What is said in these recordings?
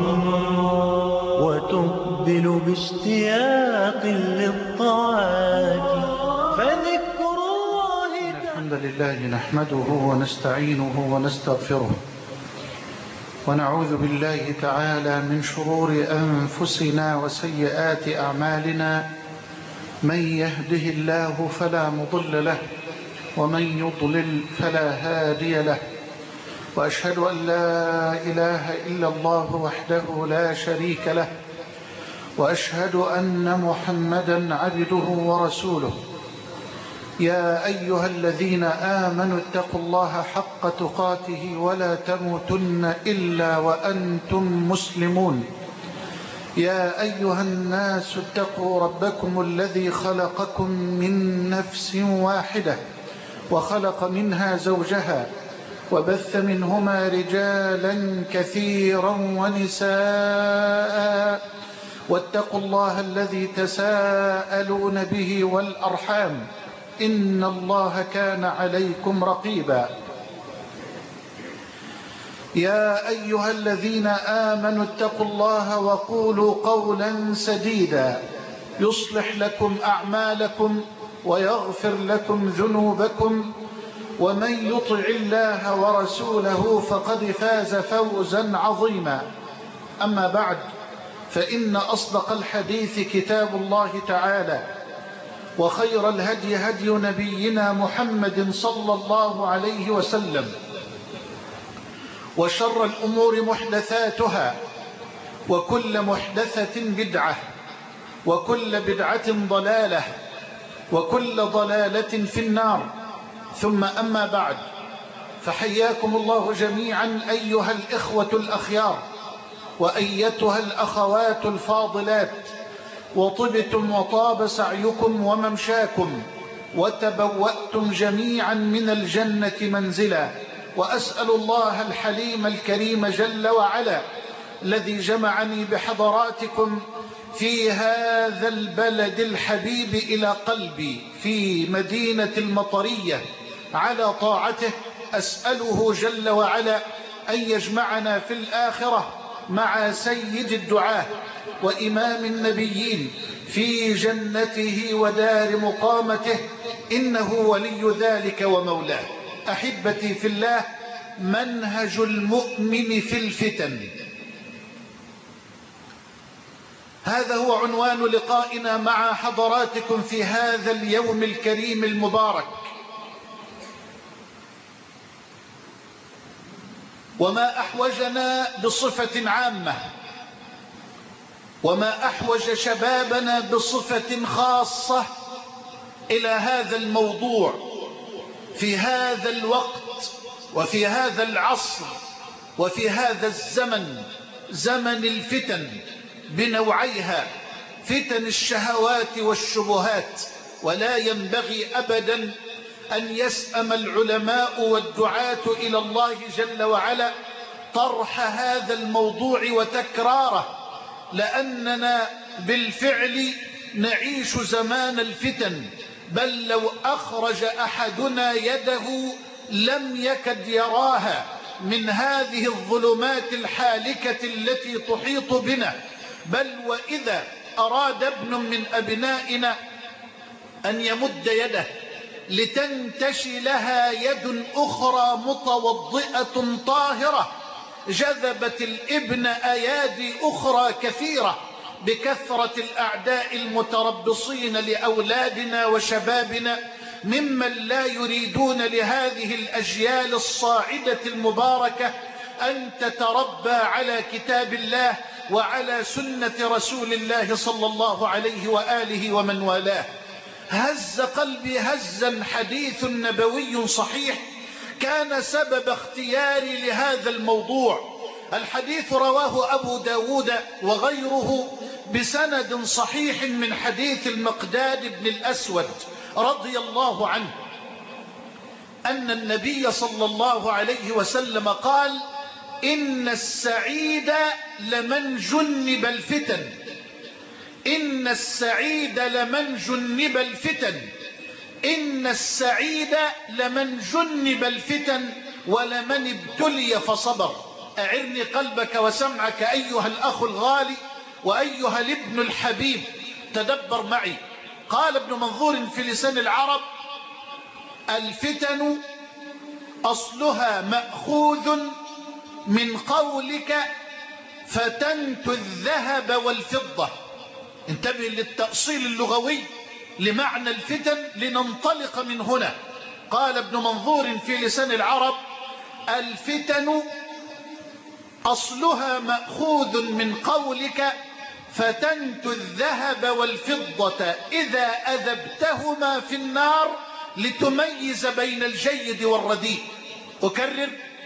وتقبل باشتياق للطاعات فذكر الله. الحمد لله نحمده ونستعينه ونستغفره، ونعوذ بالله تعالى من شرور أنفسنا وسيئات أعمالنا. من يهده الله فلا مضل له، ومن يضلل فلا هادي له، وأشهد أن لا إله إلا الله وحده لا شريك له، وأشهد أن محمدا عبده ورسوله. يا أيها الذين آمنوا اتقوا الله حق تقاته ولا تموتن إلا وأنتم مسلمون. يا أيها الناس اتقوا ربكم الذي خلقكم من نفس واحدة، وخلق منها زوجها، وبث منهما رجالا كثيرا ونساء. واتقوا الله الذي تساءلون به والأرحام، إن الله كان عليكم رقيبا. يا أيها الذين آمنوا اتقوا الله وقولوا قولا سديدا يصلح لكم أعمالكم ويغفر لكم ذنوبكم، ومن يطع الله ورسوله فقد فاز فوزا عظيما. أما بعد، فإن أصدق الحديث كتاب الله تعالى، وخير الهدي هدي نبينا محمد صلى الله عليه وسلم، وشر الأمور محدثاتها، وكل محدثة بدعة، وكل بدعة ضلالة، وكل ضلالة في النار. ثم أما بعد، فحياكم الله جميعا أيها الإخوة الأخيار، وأيتها الأخوات الفاضلات، وطبتم وطاب سعيكم وممشاكم، وتبوأتم جميعا من الجنة منزلا. وأسأل الله الحليم الكريم جل وعلا الذي جمعني بحضراتكم في هذا البلد الحبيب إلى قلبي في مدينة المطرية على طاعته، أسأله جل وعلا أن يجمعنا في الآخرة مع سيد الدعاة وإمام النبيين في جنته ودار مقامته، إنه ولي ذلك ومولاه. أحبتي في الله، منهج المؤمن في الفتن، هذا هو عنوان لقائنا مع حضراتكم في هذا اليوم الكريم المبارك. وما أحوجنا بصفة عامة، وما أحوج شبابنا بصفة خاصة إلى هذا الموضوع في هذا الوقت وفي هذا العصر وفي هذا الزمن، زمن الفتن بنوعيها، فتن الشهوات والشبهات. ولا ينبغي أبدا أن يسأم العلماء والدعاة إلى الله جل وعلا طرح هذا الموضوع وتكراره، لأننا بالفعل نعيش زمان الفتن، بل لو أخرج أحدنا يده لم يكد يراها من هذه الظلمات الحالكة التي تحيط بنا. بل وإذا أراد ابن من أبنائنا أن يمد يده لتنتشي لها يد أخرى متوضئة طاهرة، جذبت الابن أيادي أخرى كثيرة بكثرة الأعداء المتربصين لأولادنا وشبابنا، ممن لا يريدون لهذه الأجيال الصاعدة المباركة أن تتربى على كتاب الله وعلى سنة رسول الله صلى الله عليه وآله ومن والاه. هز قلبي هزا حديث نبوي صحيح كان سبب اختياري لهذا الموضوع. الحديث رواه أبو داود وغيره بسند صحيح من حديث المقداد بن الأسود رضي الله عنه أن النبي صلى الله عليه وسلم قال: إن السعيد لمن جنب الفتن، إن السعيد لمن جنب الفتن، إن السعيد لمن جنب الفتن ولمن ابتلي فصبر. أعرني قلبك وسمعك أيها الأخ الغالي وأيها الابن الحبيب. تدبر معي. قال ابن منظور في لسان العرب: الفتن أصلها مأخوذ من قولك فتنت الذهب والفضة. انتبه للتأصيل اللغوي لمعنى الفتن لننطلق من هنا. قال ابن منظور في لسان العرب: الفتن أصلها مأخوذ من قولك فتنت الذهب والفضة إذا أذبتهما في النار لتميز بين الجيد والرديء. أكرر: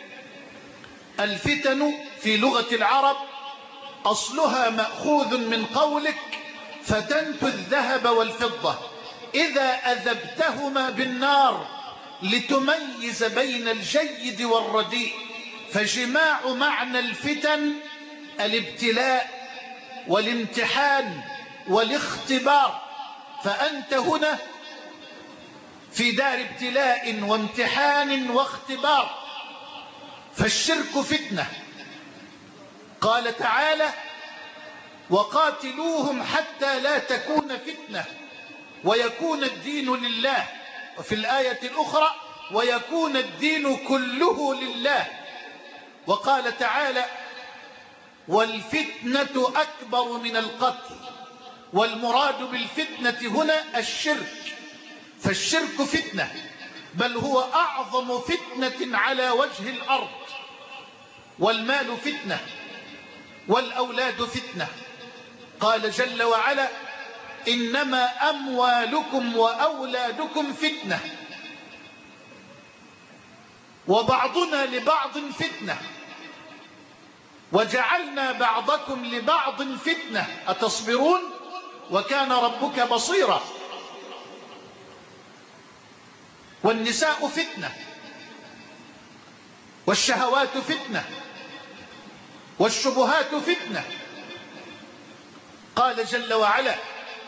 الفتن في لغة العرب أصلها مأخوذ من قولك فتنت الذهب والفضة إذا أذبتهما بالنار لتميز بين الجيد والرديء. فجماع معنى الفتن الابتلاء والامتحان والاختبار، فأنت هنا في دار ابتلاء وامتحان واختبار. فالشرك فتنة. قال تعالى: وقاتلوهم حتى لا تكون فتنة ويكون الدين لله. وفي الآية الأخرى: ويكون الدين كله لله. وقال تعالى: والفتنة أكبر من القتل. والمراد بالفتنة هنا الشرك. فالشرك فتنة، بل هو أعظم فتنة على وجه الأرض. والمال فتنة، والأولاد فتنة. قال جل وعلا: إنما أموالكم وأولادكم فتنة وبعضنا لبعض فتنة وجعلنا بعضكم لبعض فتنة أتصبرون وكان ربك بصيرا. والنساء فتنة، والشهوات فتنة، والشبهات فتنة. قال جل وعلا: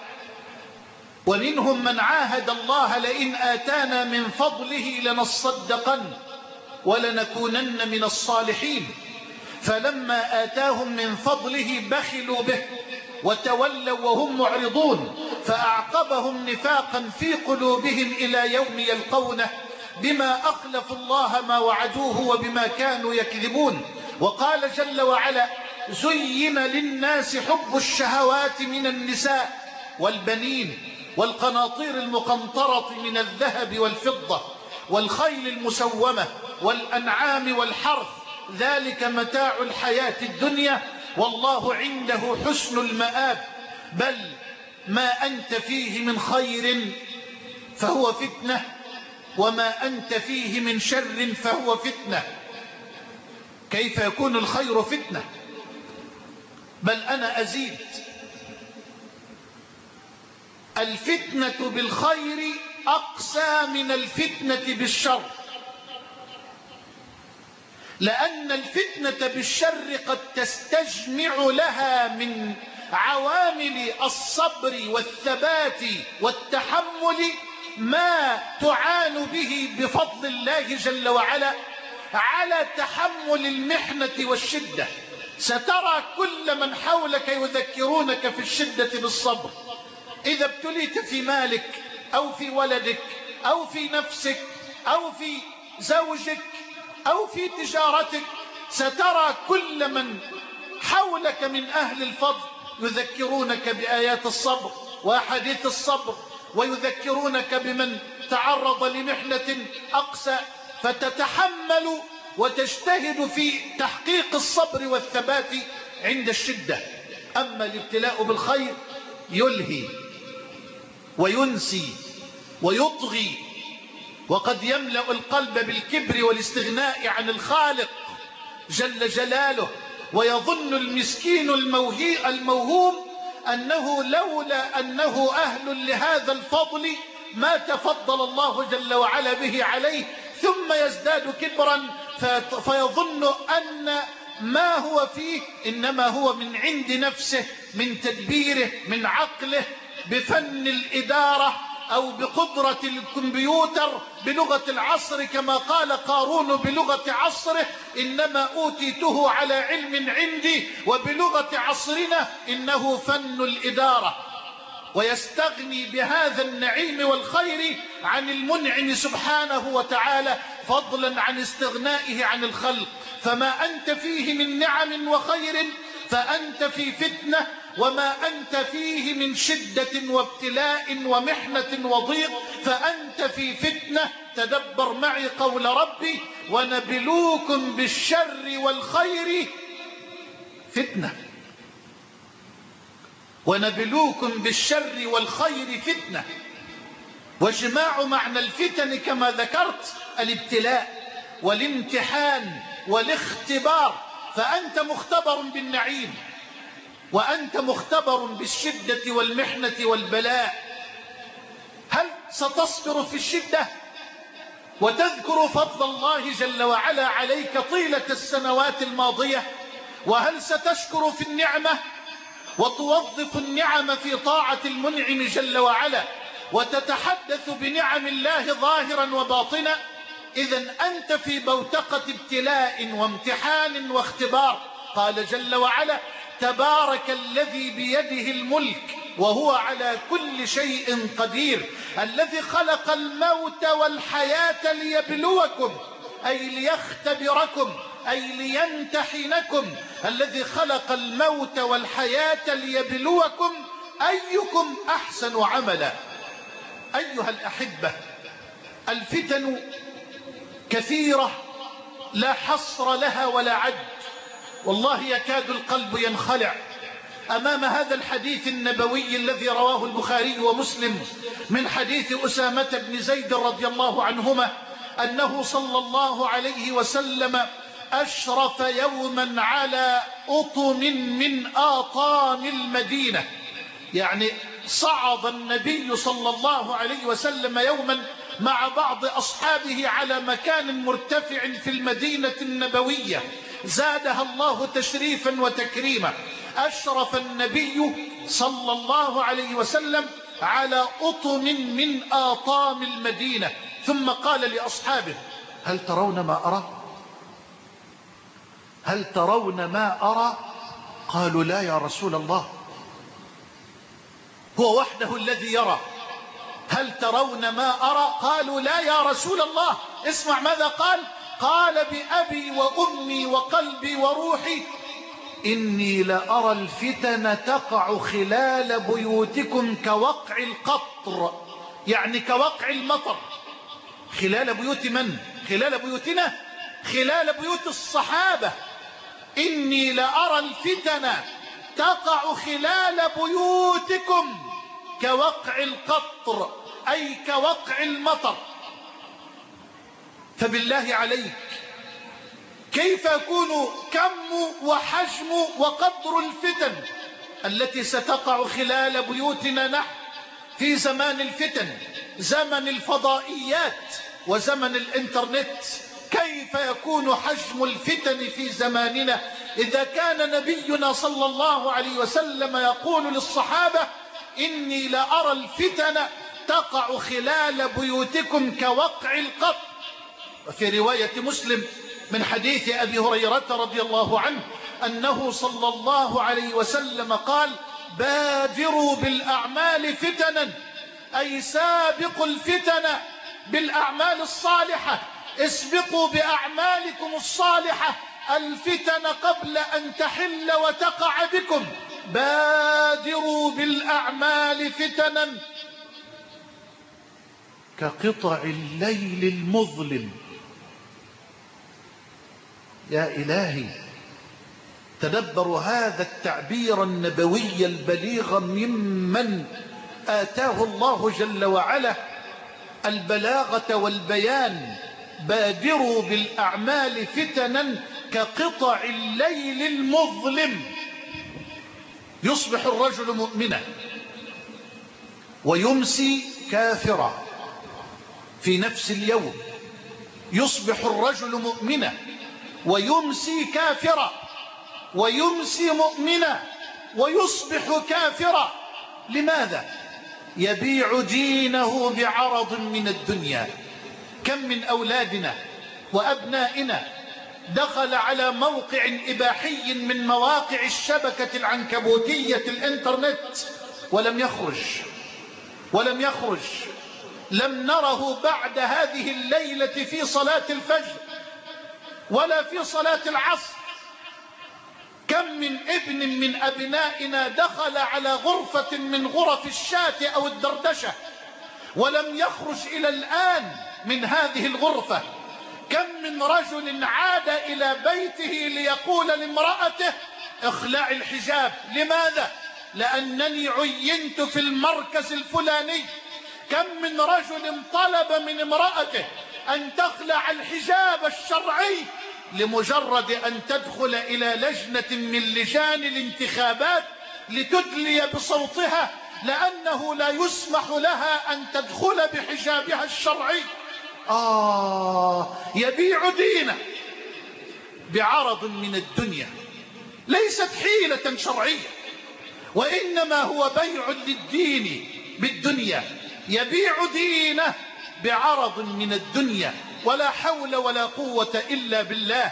ومنهم من عاهد الله لئن آتانا من فضله لنصدقن ولنكونن من الصالحين فلما آتاهم من فضله بخلوا به وتولوا وهم معرضون فأعقبهم نفاقا في قلوبهم إلى يوم يلقونه بما أخلفوا الله ما وعدوه وبما كانوا يكذبون. وقال جل وعلا: زين للناس حب الشهوات من النساء والبنين والقناطير المقنطرة من الذهب والفضة والخيل المسومة والأنعام والحرث ذلك متاع الحياة الدنيا والله عنده حسن المآب بل ما أنت فيه من خير فهو فتنة وما أنت فيه من شر فهو فتنة. كيف يكون الخير فتنة؟ بل أنا أزيد: الفتنة بالخير أقسى من الفتنة بالشر، لأن الفتنة بالشر قد تستجمع لها من عوامل الصبر والثبات والتحمل ما تعان به بفضل الله جل وعلا على تحمل المحنة والشدة. سترى كل من حولك يذكرونك في الشدة بالصبر. إذا ابتليت في مالك أو في ولدك أو في نفسك أو في زوجك أو في تجارتك سترى كل من حولك من أهل الفضل يذكرونك بآيات الصبر وأحاديث الصبر ويذكرونك بمن تعرض لمحنة أقسى فتتحمل وتجتهد في تحقيق الصبر والثبات عند الشدة. أما الابتلاء بالخير يلهي وينسي ويطغي وقد يملأ القلب بالكبر والاستغناء عن الخالق جل جلاله ويظن المسكين الموهوم أنه لولا أنه أهل لهذا الفضل ما تفضل الله جل وعلا به عليه ثم يزداد كبرا فيظن أن ما هو فيه إنما هو من عند نفسه من تدبيره من عقله بفن الإدارة أو بقدرة الكمبيوتر بلغة العصر كما قال قارون بلغة عصره إنما أوتيته على علم عندي، وبلغة عصرنا إنه فن الإدارة، ويستغني بهذا النعيم والخير عن المنعم سبحانه وتعالى فضلا عن استغنائه عن الخلق. فما أنت فيه من نعم وخير فأنت في فتنة، وما أنت فيه من شدة وابتلاء ومحنة وضيق فأنت في فتنة. تدبر معي قول ربي: ونبلوكم بالشر والخير فتنة. ونبلوكم بالشر والخير فتنة. وجماع معنى الفتن كما ذكرت الابتلاء والامتحان والاختبار، فأنت مختبر بالنعيم وأنت مختبر بالشدة والمحنة والبلاء. هل ستصبر في الشدة وتذكر فضل الله جل وعلا عليك طيلة السنوات الماضية؟ وهل ستشكر في النعمة وتوظف النعم في طاعة المنعم جل وعلا وتتحدث بنعم الله ظاهرا وباطنا؟ إذن أنت في بوتقة ابتلاء وامتحان واختبار. قال جل وعلا: تبارك الذي بيده الملك وهو على كل شيء قدير، الذي خلق الموت والحياة ليبلوكم أي ليختبركم أي ليمتحنكم، الذي خلق الموت والحياة ليبلوكم أيكم أحسن عملا. أيها الأحبة، الفتن كثيرة لا حصر لها ولا عد، والله يكاد القلب ينخلع أمام هذا الحديث النبوي الذي رواه البخاري ومسلم من حديث أسامة بن زيد رضي الله عنهما أنه صلى الله عليه وسلم أشرف يوما على أطم من آطام المدينة، يعني صعد النبي صلى الله عليه وسلم يوما مع بعض أصحابه على مكان مرتفع في المدينة النبوية زادها الله تشريفا وتكريما. أشرف النبي صلى الله عليه وسلم على أطم من آطام المدينة، ثم قال لأصحابه: هل ترون ما أرى؟ هل ترون ما أرى؟ قالوا: لا يا رسول الله. هو وحده الذي يرى. هل ترون ما أرى؟ قالوا: لا يا رسول الله. اسمع ماذا قال: قال: بأبي وأمي وقلبي وروحي إني لأرى الفتن تقع خلال بيوتكم كوقع القطر، يعني كوقع المطر. خلال بيوت من؟ خلال بيوتنا، خلال بيوت الصحابة. إني لأرى الفتن تقع خلال بيوتكم كوقع القطر أي كوقع المطر. فبالله عليك كيف يكون كم وحجم وقدر الفتن التي ستقع خلال بيوتنا نحن في زمان الفتن، زمن الفضائيات وزمن الإنترنت؟ كيف يكون حجم الفتن في زماننا إذا كان نبينا صلى الله عليه وسلم يقول للصحابة: إني لأرى الفتن تقع خلال بيوتكم كوقع القطر. وفي رواية مسلم من حديث أبي هريرة رضي الله عنه أنه صلى الله عليه وسلم قال: بادروا بالأعمال فتنا، أي سابقوا الفتن بالأعمال الصالحة، اسبقوا بأعمالكم الصالحة الفتن قبل أن تحل وتقع بكم. بادروا بالأعمال فتنا كقطع الليل المظلم. يا إلهي، تدبروا هذا التعبير النبوي البليغ ممن آتاه الله جل وعلا البلاغة والبيان. بادروا بالأعمال فتنا كقطع الليل المظلم. يصبح الرجل مؤمنا ويمسي كافرا في نفس اليوم. يصبح الرجل مؤمنا ويمسي كافرا، ويمسي مؤمنا ويصبح كافرا. لماذا؟ يبيع دينه بعرض من الدنيا. كم من أولادنا وأبنائنا دخل على موقع إباحي من مواقع الشبكة العنكبوتية الإنترنت ولم يخرج. لم نره بعد هذه الليلة في صلاة الفجر ولا في صلاة العصر. كم من ابن من أبنائنا دخل على غرفة من غرف الشات أو الدردشة ولم يخرج إلى الآن من هذه الغرفة. كم من رجل عاد إلى بيته ليقول لامرأته اخلعي الحجاب. لماذا؟ لأنني عينت في المركز الفلاني. كم من رجل طلب من امرأته أن تخلع الحجاب الشرعي لمجرد أن تدخل إلى لجنة من لجان الانتخابات لتدلي بصوتها، لأنه لا يسمح لها أن تدخل بحجابها الشرعي. يبيع دينه بعرض من الدنيا، ليست حيلة شرعية، وإنما هو بيع للدين بالدنيا. يبيع دينه بعرض من الدنيا، ولا حول ولا قوة إلا بالله.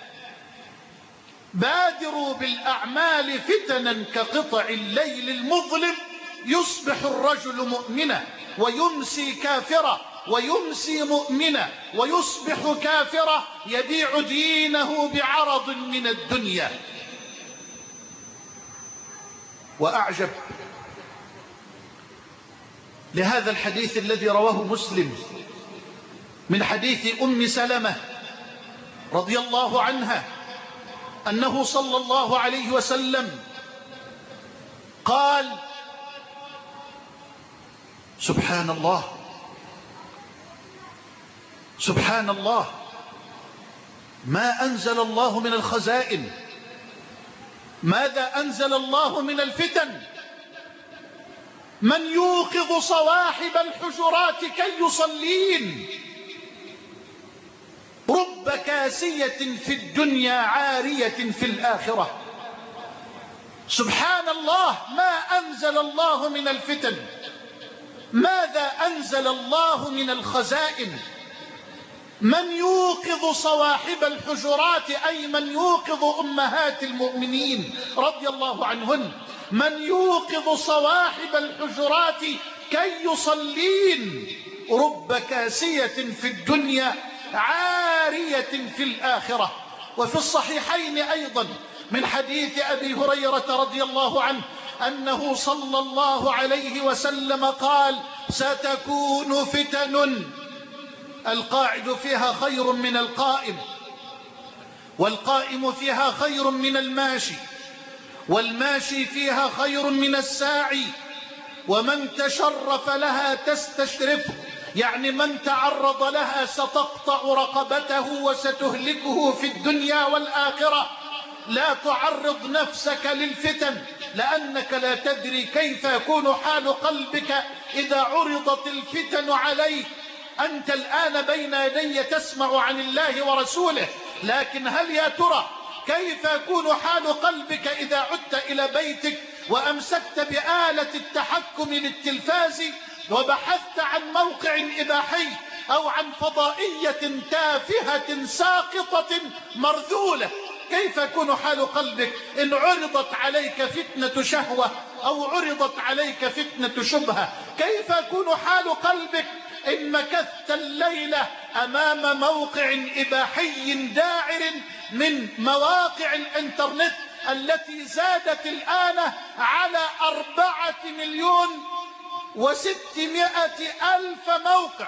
بادروا بالأعمال فتنا كقطع الليل المظلم، يصبح الرجل مؤمنا ويمسي كافرا، ويمسي مؤمنا ويصبح كافرا، يبيع دينه بعرض من الدنيا. وأعجب لهذا الحديث الذي رواه مسلم من حديث أم سلمة رضي الله عنها أنه صلى الله عليه وسلم قال: سبحان الله سبحان الله، ما أنزل الله من الخزائن، ماذا أنزل الله من الفتن؟ من يوقظ صواحب الحجرات كي يصلين، رب كاسية في الدنيا عارية في الآخرة. سبحان الله، ما أنزل الله من الفتن، ماذا أنزل الله من الخزائن؟ من يوقظ صواحب الحجرات، أي من يوقظ أمهات المؤمنين رضي الله عنهن، من يوقظ صواحب الحجرات كي يصلين، رب كاسية في الدنيا عارية في الآخرة. وفي الصحيحين أيضا من حديث أبي هريرة رضي الله عنه أنه صلى الله عليه وسلم قال: ستكون فتن القاعد فيها خير من القائم، والقائم فيها خير من الماشي، والماشي فيها خير من الساعي، ومن تشرف لها تستشرفه، يعني من تعرض لها ستقطع رقبته وستهلكه في الدنيا والآخرة. لا تعرض نفسك للفتن، لأنك لا تدري كيف يكون حال قلبك إذا عرضت الفتن عليك. أنت الآن بين يدي تسمع عن الله ورسوله، لكن هل يا ترى كيف يكون حال قلبك إذا عدت إلى بيتك وأمسكت بآلة التحكم للتلفاز وبحثت عن موقع إباحي أو عن فضائية تافهة ساقطة مرذولة؟ كيف يكون حال قلبك إن عرضت عليك فتنة شهوة أو عرضت عليك فتنة شبهة؟ كيف يكون حال قلبك إن مكثت الليلة أمام موقع إباحي داعر من مواقع الإنترنت التي زادت الآن على 4,600,000 موقع،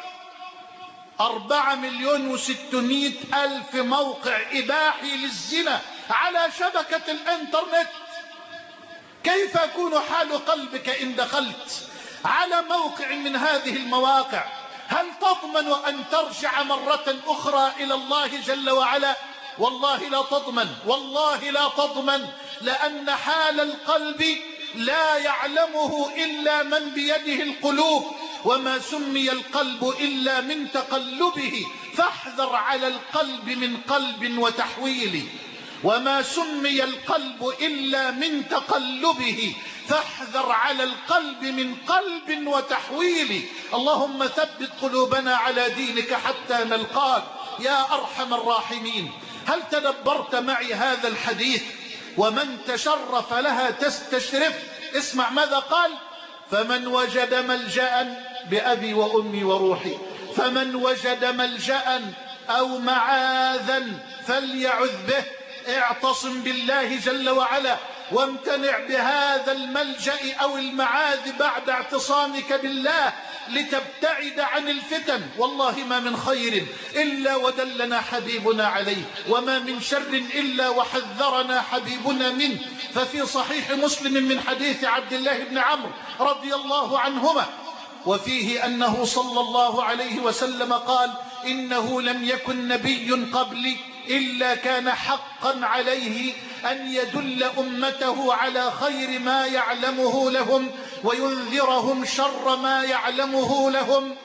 4,600,000 موقع إباحي للزنا على شبكة الإنترنت. كيف يكون حال قلبك إن دخلت على موقع من هذه المواقع؟ هل تضمن أن ترجع مرة أخرى إلى الله جل وعلا؟ والله لا تضمن، والله لا تضمن، لأن حال القلب لا يعلمه إلا من بيده القلوب، وما سمي القلب إلا من تقلبه، فاحذر على القلب من قلب وتحويل. وما سمي القلب إلا من تقلبه، فاحذر على القلب من قلب وتحويل. اللهم ثبت قلوبنا على دينك حتى نلقاك يا أرحم الراحمين. هل تدبرت معي هذا الحديث؟ ومن تشرف لها تستشرف. اسمع ماذا قال: فمن وجد ملجأ بأبي وأمي وروحي، فمن وجد ملجأ أو معاذا فليعذ به. اعتصم بالله جل وعلا وامتنع بهذا الملجأ أو المعاذ بعد اعتصامك بالله لتبتعد عن الفتن. والله ما من خير إلا ودلنا حبيبنا عليه، وما من شر إلا وحذرنا حبيبنا منه. ففي صحيح مسلم من حديث عبد الله بن عمرو رضي الله عنهما، وفيه أنه صلى الله عليه وسلم قال: إنه لم يكن نبي قبلي إلا كان حقا عليه أن يدل أمته على خير ما يعلمه لهم وينذرهم شر ما يعلمه لهم،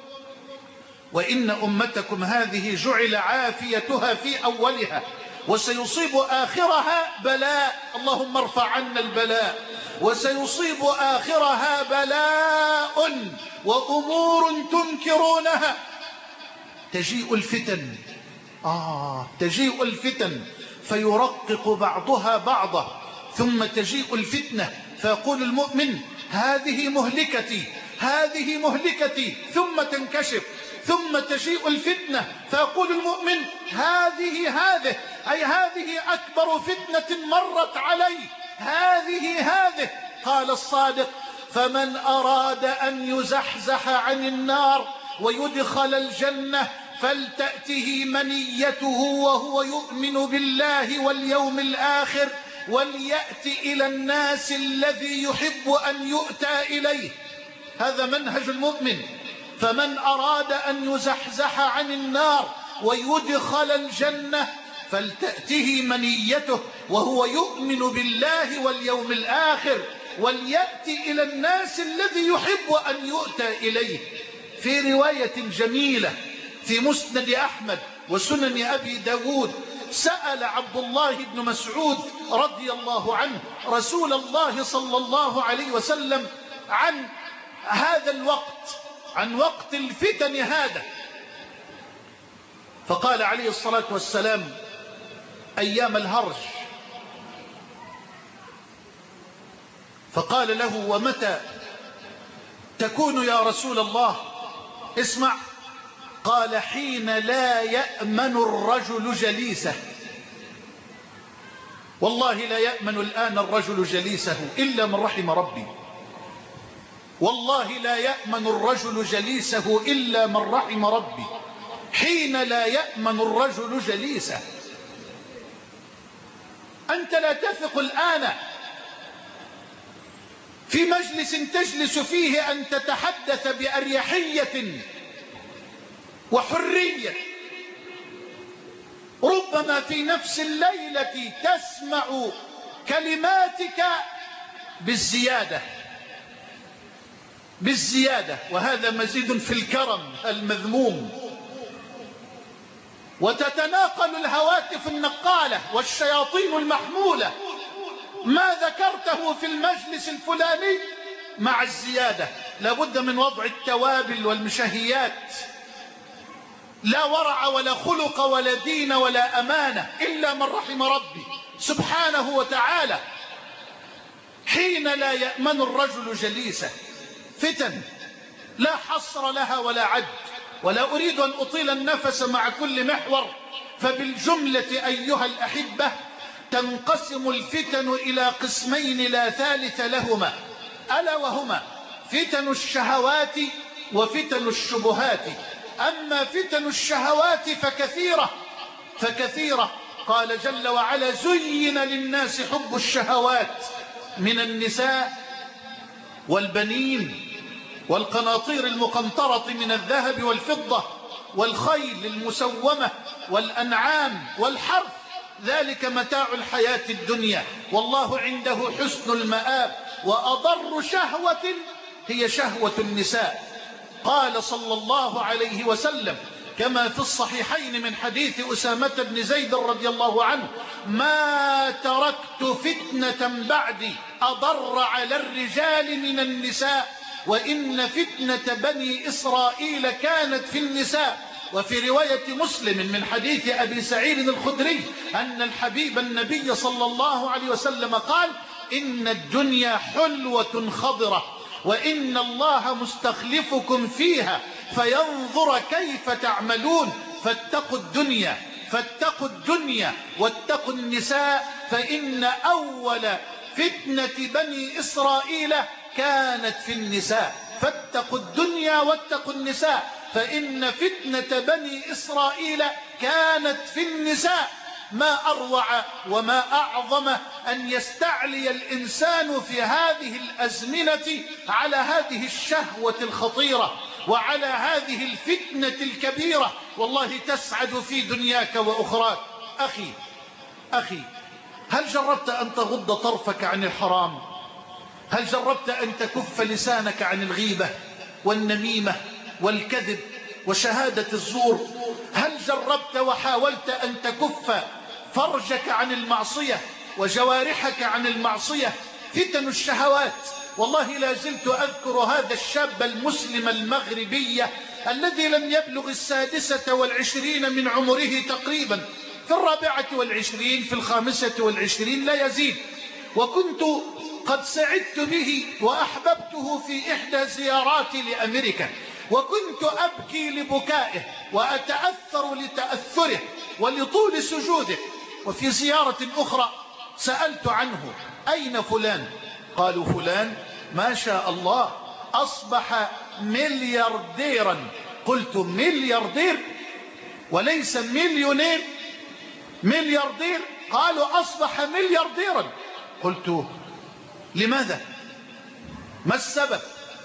وإن أمتكم هذه جعل عافيتها في أولها وسيصيب آخرها بلاء. اللهم ارفع عنا البلاء. وسيصيب آخرها بلاء وأمور تنكرونها. تجيء الفتن، تجيء الفتن فيرقق بعضها بعضا، ثم تجيء الفتنة فيقول المؤمن: هذه مهلكتي، هذه مهلكتي، ثم تنكشف. ثم تجيء الفتنة فيقول المؤمن: هذه أي هذه أكبر فتنة مرت علي، هذه. قال الصادق: فمن أراد أن يزحزح عن النار ويدخل الجنة فلتأته منيته وهو يؤمن بالله واليوم الآخر وليأت إلى الناس الذي يحب أن يؤتى إليه. هذا منهج المؤمن. فمن أراد أن يزحزح عن النار ويدخل الجنة فلتأته منيته وهو يؤمن بالله واليوم الآخر وليأتي إلى الناس الذي يحب أن يؤتى إليه. في رواية جميلة في مسند أحمد وسنن أبي داود، سأل عبد الله بن مسعود رضي الله عنه رسول الله صلى الله عليه وسلم عن هذا الوقت، عن وقت الفتن هذا، فقال عليه الصلاة والسلام: أيام الهرج. فقال له: ومتى تكون يا رسول الله؟ اسمع، قال: حين لا يأمن الرجل جليسه. والله لا يأمن الآن الرجل جليسه إلا من رحم ربي. والله لا يأمن الرجل جليسه إلا من رحم ربي. حين لا يأمن الرجل جليسه. أنت لا تثق الآن في مجلس تجلس فيه أن تتحدث بأريحية وحرية. ربما في نفس الليلة تسمع كلماتك بالزيادة، وهذا مزيد في الكرم المذموم. وتتناقل الهواتف النقالة والشياطين المحمولة ما ذكرته في المجلس الفلاني مع الزيادة. لابد من وضع التوابل والمشهيات. لا ورع ولا خلق ولا دين ولا أمانة إلا من رحم ربي سبحانه وتعالى. حين لا يأمن الرجل جليسه. فتن لا حصر لها ولا عد، ولا أريد أن أطيل النفس مع كل محور. فبالجملة أيها الأحبة تنقسم الفتن إلى قسمين لا ثالث لهما، ألا وهما فتن الشهوات وفتن الشبهات. أما فتن الشهوات فكثيرة. قال جل وعلا: زين للناس حب الشهوات من النساء والبنين والقناطير المقنطرة من الذهب والفضة والخيل المسومة والأنعام والحرث، ذلك متاع الحياة الدنيا والله عنده حسن المآب. وأضر شهوة هي شهوة النساء. قال صلى الله عليه وسلم: كما في الصحيحين من حديث أسامة بن زيد رضي الله عنه: ما تركت فتنة بعدي أضر على الرجال من النساء، وإن فتنة بني إسرائيل كانت في النساء. وفي رواية مسلم من حديث أبي سعيد الخدري أن الحبيب النبي صلى الله عليه وسلم قال: إن الدنيا حلوة خضرة، وإن الله مستخلفكم فيها فينظر كيف تعملون، فاتقوا الدنيا واتقوا النساء، فإن أول فتنة بني إسرائيل كانت في النساء. فاتقوا الدنيا واتقوا النساء، فإن فتنة بني إسرائيل كانت في النساء. ما أروع وما أعظم أن يستعلي الإنسان في هذه الأزمنة على هذه الشهوة الخطيرة وعلى هذه الفتنة الكبيرة. والله تسعد في دنياك وأخراك. أخي، هل جربت أن تغض طرفك عن الحرام؟ هل جربت أن تكف لسانك عن الغيبة والنميمة والكذب وشهادة الزور؟ هل جربت وحاولت أن تكف فرجك عن المعصية وجوارحك عن المعصية؟ فتن الشهوات. والله لا زلت أذكر هذا الشاب المسلم المغربي الذي لم يبلغ 26 من عمره تقريبا، في 24 في 25 لا يزيد. وكنت قد سعدت به وأحببته في إحدى زياراتي لأمريكا، وكنت أبكي لبكائه وأتأثر لتأثره ولطول سجوده. وفي زيارة أخرى سألت عنه: أين فلان؟ قالوا: فلان ما شاء الله أصبح مليارديرا. قلت: ملياردير وليس مليونير؟ ملياردير. قالوا: أصبح مليارديرا. قلت: لماذا؟ ما السبب؟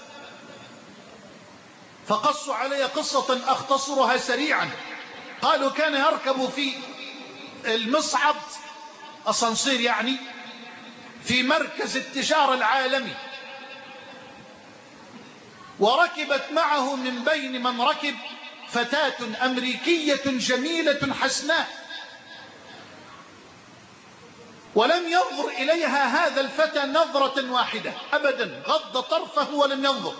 فقصوا علي قصة أختصرها سريعا. قالوا: كان يركب في المصعد، أسانسير يعني، في مركز التجارة العالمي، وركبت معه من بين من ركب فتاة أمريكية جميلة حسناء، ولم ينظر إليها هذا الفتى نظرة واحدة أبدا، غض طرفه ولم ينظر.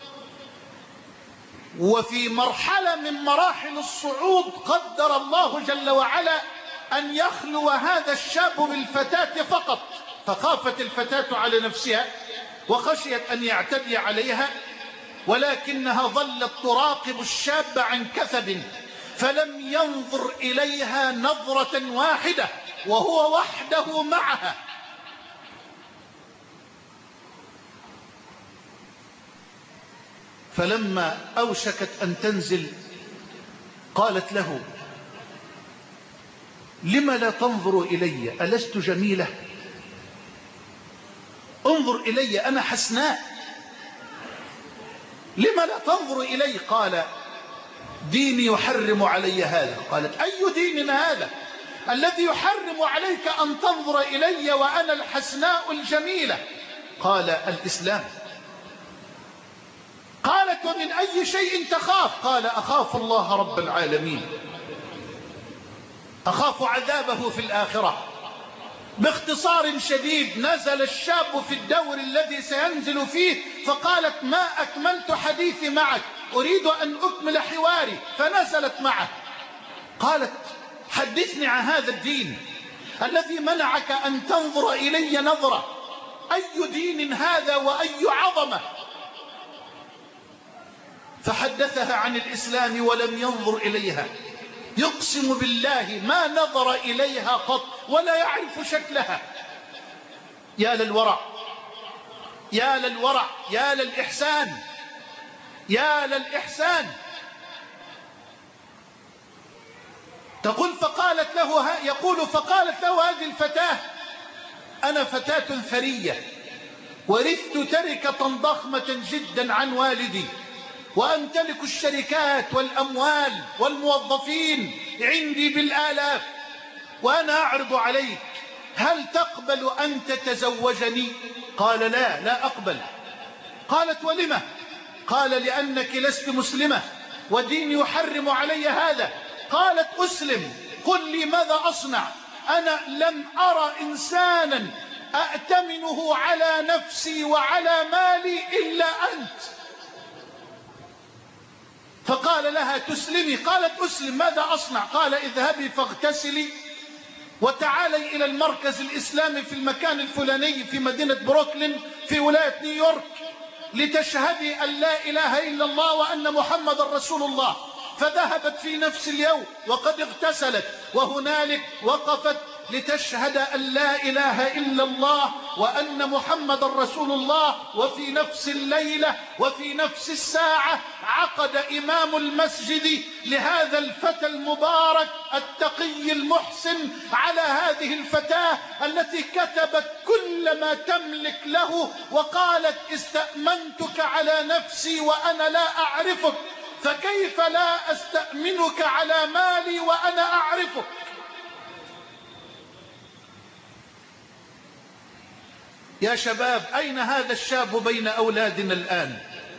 وفي مرحلة من مراحل الصعود قدر الله جل وعلا أن يخلو هذا الشاب بالفتاة فقط، فخافت الفتاة على نفسها وخشيت أن يعتدي عليها، ولكنها ظلت تراقب الشاب عن كثب، فلم ينظر إليها نظرة واحدة وهو وحده معها. فلما أوشكت أن تنزل قالت له: لم لا تنظر إلي؟ ألست جميلة؟ انظر إلي، أنا حسناء، لم لا تنظر إلي؟ قال: ديني يحرم علي هذا. قالت: أي دين هذا الذي يحرم عليك أن تنظر إلي وأنا الحسناء الجميلة؟ قال: الإسلام. قالت: ومن أي شيء تخاف؟ قال: أخاف الله رب العالمين، أخاف عذابه في الآخرة. باختصار شديد نزل الشاب في الدور الذي سينزل فيه، فقالت: ما أكملت حديثي معك، أريد أن أكمل حواري. فنزلت معه. قالت: حدثني عن هذا الدين الذي منعك أن تنظر إلي نظرة، أي دين هذا وأي عظمة؟ فحدثها عن الإسلام ولم ينظر إليها، يقسم بالله ما نظر إليها قط ولا يعرف شكلها. يا للورع، يا للورع، يا للإحسان، يا للإحسان. يقول فقالت له هذه الفتاة: أنا فتاة ثرية، ورثت تركة ضخمة جدا عن والدي، وأمتلك الشركات والأموال والموظفين عندي بالآلاف، وأنا أعرض عليك، هل تقبل أن تتزوجني؟ قال: لا أقبل. قالت: ولم؟ قال: لأنك لست مسلمة، ودين يحرم علي هذا. قالت أسلم، قل لي ماذا أصنع، أنا لم أرى إنسانا أأتمنه على نفسي وعلى مالي إلا أنت. فقال لها تسلمي؟ قالت أسلم، ماذا أصنع؟ قال اذهبي فاغتسلي وتعالي إلى المركز الإسلامي في المكان الفلاني في مدينة بروكلين في ولاية نيويورك لتشهدي أن لا إله إلا الله وأن محمد رسول الله. فذهبت في نفس اليوم وقد اغتسلت، وهنالك وقفت لتشهد أن لا إله إلا الله وأن محمد رسول الله. وفي نفس الليلة وفي نفس الساعة عقد إمام المسجد لهذا الفتى المبارك التقي المحسن على هذه الفتاة التي كتبت كل ما تملك له، وقالت استأمنتك على نفسي وأنا لا أعرفك، فكيف لا أستأمنك على مالي وأنا أعرفك؟ يا شباب، أين هذا الشاب بين أولادنا الآن؟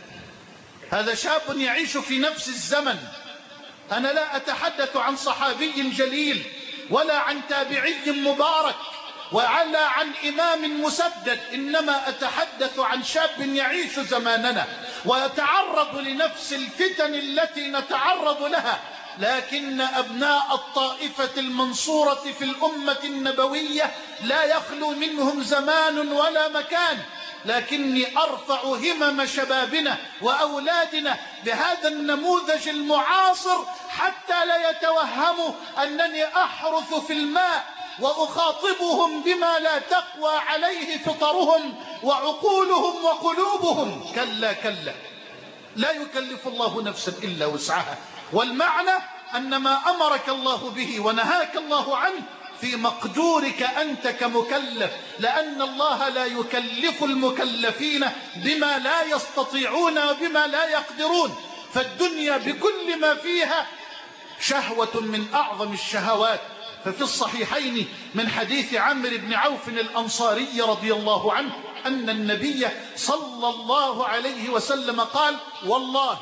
هذا شاب يعيش في نفس الزمن. أنا لا أتحدث عن صحابي جليل ولا عن تابعي مبارك ولا عن إمام مسدد، إنما أتحدث عن شاب يعيش زماننا ويتعرض لنفس الفتن التي نتعرض لها. لكن أبناء الطائفة المنصورة في الأمة النبوية لا يخلو منهم زمان ولا مكان. لكني أرفع همم شبابنا وأولادنا بهذا النموذج المعاصر حتى لا يتوهموا أنني أحرث في الماء وأخاطبهم بما لا تقوى عليه فطرهم وعقولهم وقلوبهم. كلا كلا، لا يكلف الله نفسا إلا وسعها. والمعنى أن ما أمرك الله به ونهاك الله عنه في مقدورك أنت كمكلف، لأن الله لا يكلف المكلفين بما لا يستطيعون وبما لا يقدرون. فالدنيا بكل ما فيها شهوة من أعظم الشهوات. ففي الصحيحين من حديث عمرو بن عوف الأنصاري رضي الله عنه أن النبي صلى الله عليه وسلم قال: والله،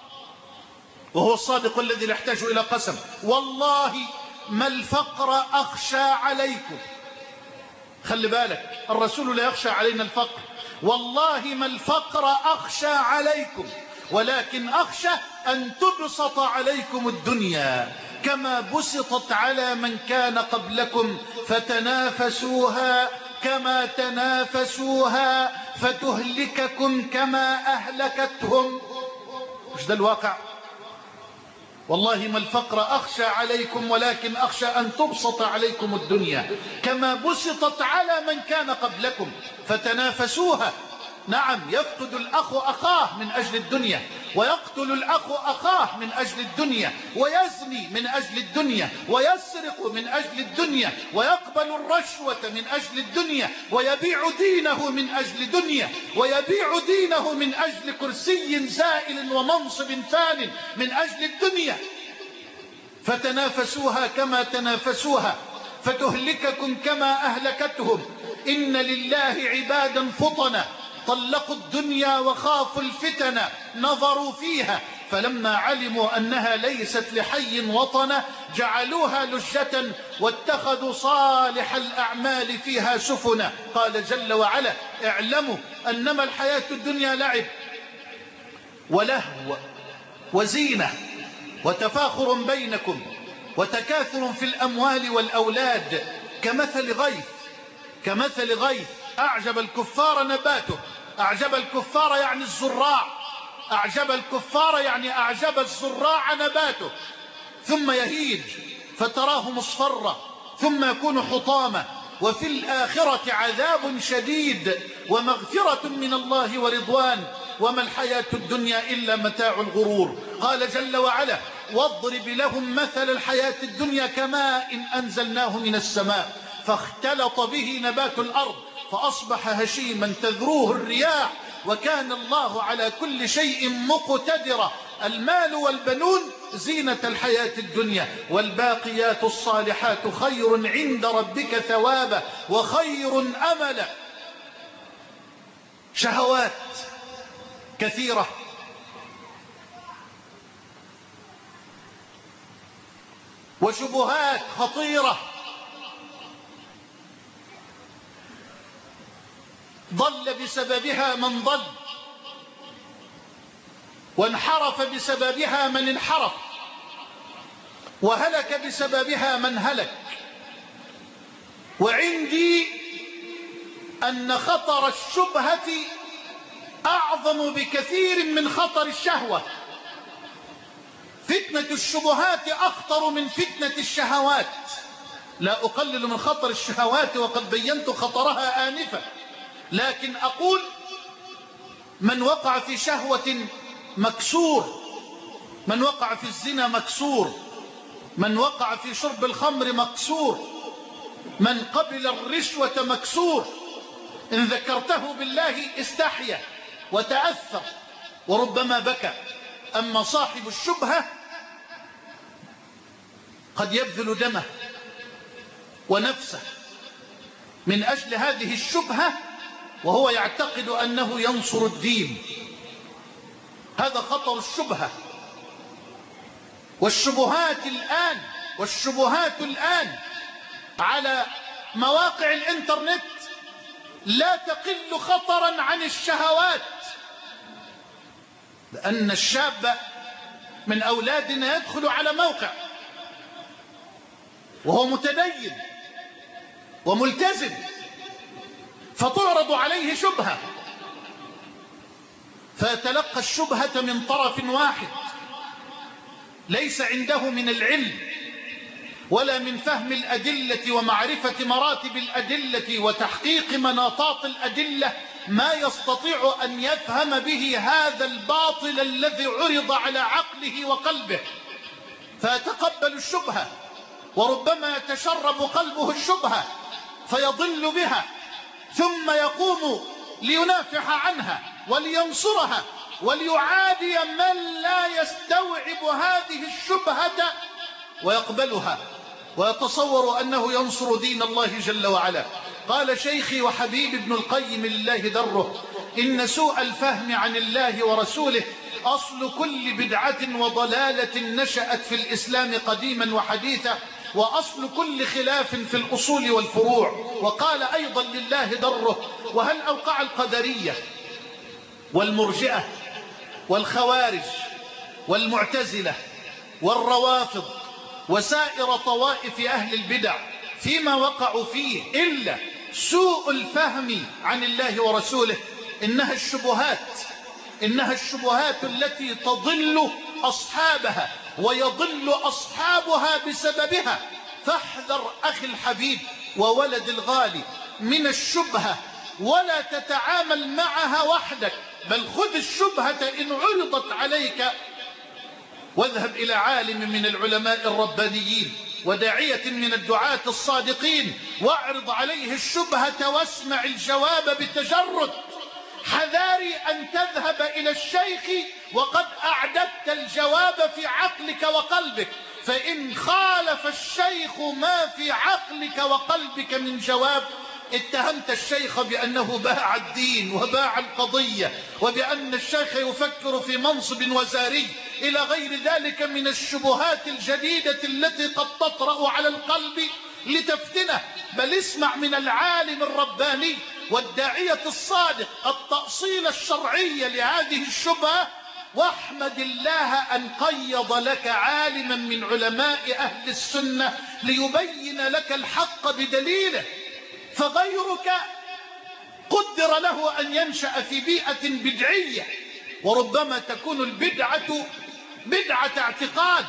وهو الصادق الذي لا يحتاج إلى قسم، والله ما الفقر أخشى عليكم. خلي بالك، الرسول لا يخشى علينا الفقر. والله ما الفقر أخشى عليكم، ولكن أخشى أن تبسط عليكم الدنيا كما بسطت على من كان قبلكم فتنافسوها كما تنافسوها فتهلككم كما أهلكتهم. مش ده الواقع؟ والله ما الفقر أخشى عليكم ولكن أخشى أن تبسط عليكم الدنيا كما بسطت على من كان قبلكم فتنافسوها. نعم، يفقد الأخ أخاه من أجل الدنيا، ويقتل الأخ أخاه من أجل الدنيا، ويزني من أجل الدنيا، ويسرق من أجل الدنيا، ويقبل الرشوة من أجل الدنيا، ويبيع دينه من أجل دنيا، ويبيع دينه من أجل كرسي زائل ومنصب فان من أجل الدنيا. فتنافسوها كما تنافسوها فتهلككم كما أهلكتهم. إن لله عبادا فطنا طلقوا الدنيا وخافوا الفتن نظروا فيها فلما علموا أنها ليست لحي وطنا جعلوها لجة واتخذوا صالح الأعمال فيها سفنا. قال جل وعلا: اعلموا أنما الحياة الدنيا لعب ولهو وزينة وتفاخر بينكم وتكاثر في الأموال والأولاد كمثل غيث أعجب الكفار نباته. أعجب الكفار يعني الزراع، أعجب الكفار يعني أعجب الزراع نباته، ثم يهيج فتراه مصفرا ثم يكون حطاما، وفي الآخرة عذاب شديد ومغفرة من الله ورضوان، وما الحياة الدنيا إلا متاع الغرور. قال جل وعلا: واضرب لهم مثل الحياة الدنيا كماء أنزلناه من السماء فاختلط به نبات الأرض فأصبح هشيما تذروه الرياح وكان الله على كل شيء مقتدرا. المال والبنون زينة الحياة الدنيا، والباقيات الصالحات خير عند ربك ثوابا وخير أملا. شهوات كثيرة وشبهات خطيرة ضل بسببها من ضل، وانحرف بسببها من انحرف، وهلك بسببها من هلك. وعندي أن خطر الشبهة أعظم بكثير من خطر الشهوة. فتنة الشبهات أخطر من فتنة الشهوات. لا أقلل من خطر الشهوات وقد بينت خطرها آنفا، لكن أقول من وقع في شهوة مكسور، من وقع في الزنا مكسور، من وقع في شرب الخمر مكسور، من قبل الرشوة مكسور. إن ذكرته بالله استحيا وتأثر وربما بكى. أما صاحب الشبهة قد يبذل دمه ونفسه من أجل هذه الشبهة وهو يعتقد أنه ينصر الدين. هذا خطر الشبهة. والشبهات الآن على مواقع الإنترنت لا تقل خطرا عن الشهوات، لأن الشاب من أولادنا يدخل على موقع وهو متدين وملتزم، فتعرض عليه شبهة فيتلقى الشبهة من طرف واحد ليس عنده من العلم ولا من فهم الأدلة ومعرفة مراتب الأدلة وتحقيق مناطات الأدلة ما يستطيع أن يفهم به هذا الباطل الذي عرض على عقله وقلبه، فيتقبل الشبهة وربما يتشرب قلبه الشبهة فيضل بها، ثم يقوم لينافح عنها ولينصرها وليعادي من لا يستوعب هذه الشبهة ويقبلها ويتصور أنه ينصر دين الله جل وعلا. قال شيخي وحبيب ابن القيم لله دره: إن سوء الفهم عن الله ورسوله أصل كل بدعة وضلالة نشأت في الإسلام قديما وحديثا، وأصل كل خلاف في الأصول والفروع. وقال أيضا لله دره: وهل أوقع القدرية والمرجئة والخوارج والمعتزلة والروافض وسائر طوائف أهل البدع فيما وقعوا فيه إلا سوء الفهم عن الله ورسوله؟ إنها الشبهات التي تضل أصحابها ويضل أصحابها بسببها. فاحذر أخي الحبيب وولد الغالي من الشبهة، ولا تتعامل معها وحدك، بل خذ الشبهة إن عرضت عليك واذهب إلى عالم من العلماء الربانيين وداعية من الدعاة الصادقين واعرض عليه الشبهة واسمع الجواب بتجرد. حذاري أن تذهب إلى الشيخ وقد أعددت الجواب في عقلك وقلبك، فإن خالف الشيخ ما في عقلك وقلبك من جواب اتهمت الشيخ بأنه باع الدين وباع القضية، وبأن الشيخ يفكر في منصب وزاري إلى غير ذلك من الشبهات الجديدة التي قد تطرأ على القلب لتفتنه. بل اسمع من العالم الرباني والداعية الصادق التأصيل الشرعي لهذه الشبهة، واحمد الله أن قيض لك عالما من علماء أهل السنة ليبين لك الحق بدليله. فغيرك قدر له أن ينشأ في بيئة بدعية، وربما تكون البدعة بدعة اعتقاد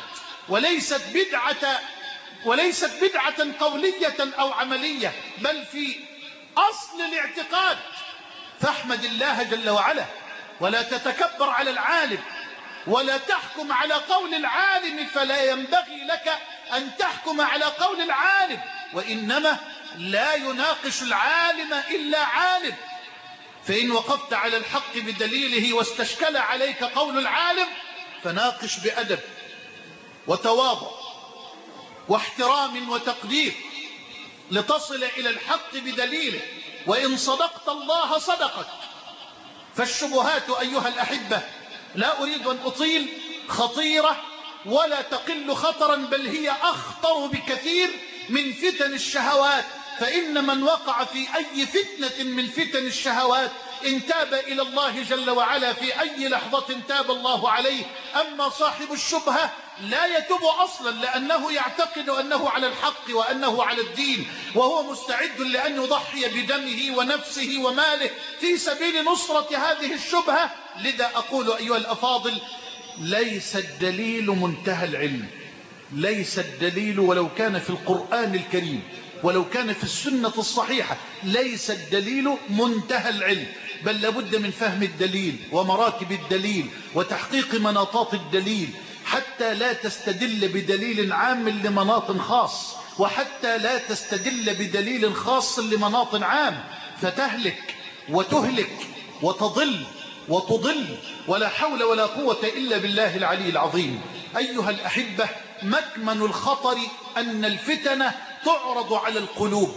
وليست بدعة قولية أو عملية، بل في أصل الاعتقاد. فاحمد الله جل وعلا ولا تتكبر على العالم ولا تحكم على قول العالم، فلا ينبغي لك أن تحكم على قول العالم، وإنما لا يناقش العالم إلا عالم. فإن وقفت على الحق بدليله واستشكل عليك قول العالم فناقش بأدب وتواضع واحترام وتقدير لتصل إلى الحق بدليله، وإن صدقت الله صدقك. فالشبهات أيها الأحبة لا أريد أن أطيل خطيرة ولا تقل خطرا، بل هي أخطر بكثير من فتن الشهوات. فإن من وقع في أي فتنة من فتن الشهوات إن تاب إلى الله جل وعلا في أي لحظة تاب الله عليه. أما صاحب الشبهة لا يتوب أصلا، لأنه يعتقد أنه على الحق وأنه على الدين، وهو مستعد لأن يضحي بدمه ونفسه وماله في سبيل نصرة هذه الشبهة. لذا أقول أيها الأفاضل، ليس الدليل منتهى العلم، ليس الدليل ولو كان في القرآن الكريم ولو كان في السنة الصحيحة، ليس الدليل منتهى العلم، بل لابد من فهم الدليل ومراتب الدليل وتحقيق مناطات الدليل، حتى لا تستدل بدليل عام لمناط خاص، وحتى لا تستدل بدليل خاص لمناط عام، فتهلك وتهلك وتضل وتضل، ولا حول ولا قوة إلا بالله العلي العظيم. أيها الأحبة، مكمن الخطر أن الفتن تعرض على القلوب،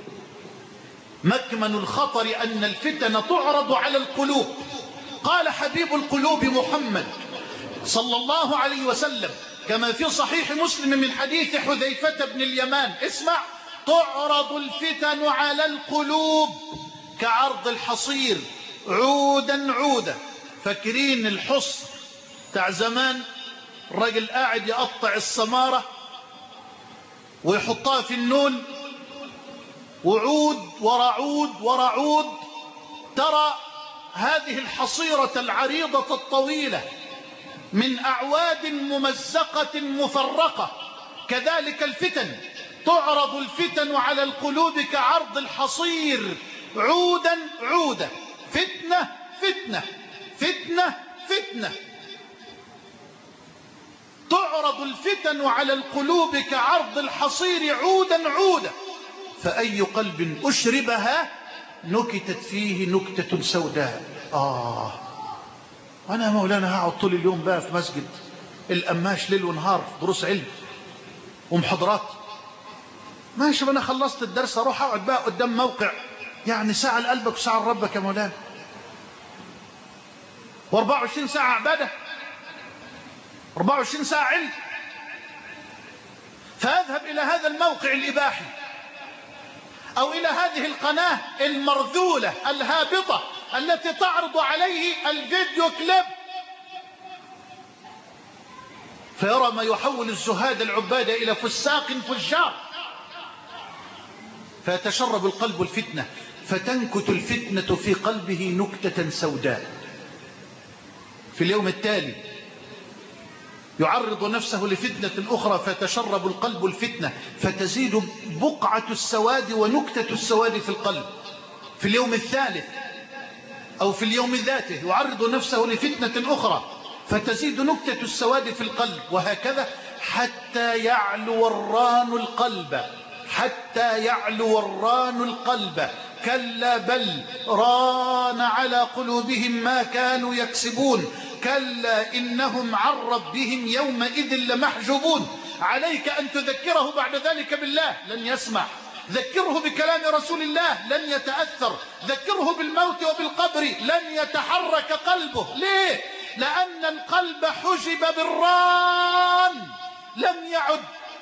مكمن الخطر أن الفتن تعرض على القلوب. قال حبيب القلوب محمد صلى الله عليه وسلم كما في صحيح مسلم من حديث حذيفة بن اليمان، اسمع: تعرض الفتن على القلوب كعرض الحصير عودا عودا. فاكرين الحصر بتاع زمان؟ الراجل قاعد يقطع السمارة ويحطها في النول، وعود ورعود ورعود، ترى هذه الحصيرة العريضة الطويلة من أعواد ممزقة مفرقة. كذلك الفتن، تعرض الفتن على القلوب كعرض الحصير عودا عودا، فتنة فتنة فتنة فتنة. تعرض الفتن على القلوب كعرض الحصير عودا عودا، فأي قلب أشربها نكتت فيه نكتة سوداء. أنا مولانا هقعد طول اليوم بقى في مسجد القماش ليل ونهار دروس علم ومحاضرات، ماشي، أنا خلصت الدرس أروح أقعد بقى قدام موقع يعني ساعة لقلبك وساعة لربك يا مولانا، و24 ساعة عبادة، 24 ساعة علم. فأذهب إلى هذا الموقع الإباحي أو إلى هذه القناة المرذولة الهابطة التي تعرض عليه الفيديو كليب، فيرى ما يحول الزهاد العباد إلى فساق فجار، فيتشرب القلب الفتنة، فتنكت الفتنة في قلبه نكتة سوداء. في اليوم التالي يعرض نفسه لفتنة أخرى، فتشرب القلب الفتنة، فتزيد بقعة السواد ونكتة السواد في القلب. في اليوم الثالث أو في اليوم ذاته يعرض نفسه لفتنة أخرى، فتزيد نكتة السواد في القلب، وهكذا حتى يعلو الران القلب، حتى يعلو الران القلب. كلا بل ران على قلوبهم ما كانوا يكسبون، كلا إنهم عن ربهم يومئذ لمحجوبون. عليك أن تذكره بعد ذلك بالله، لن يسمع. ذكره بكلام رسول الله، لن يتأثر. ذكره بالموت وبالقبر، لن يتحرك قلبه. ليه؟ لأن القلب حجب بالران، لم يعد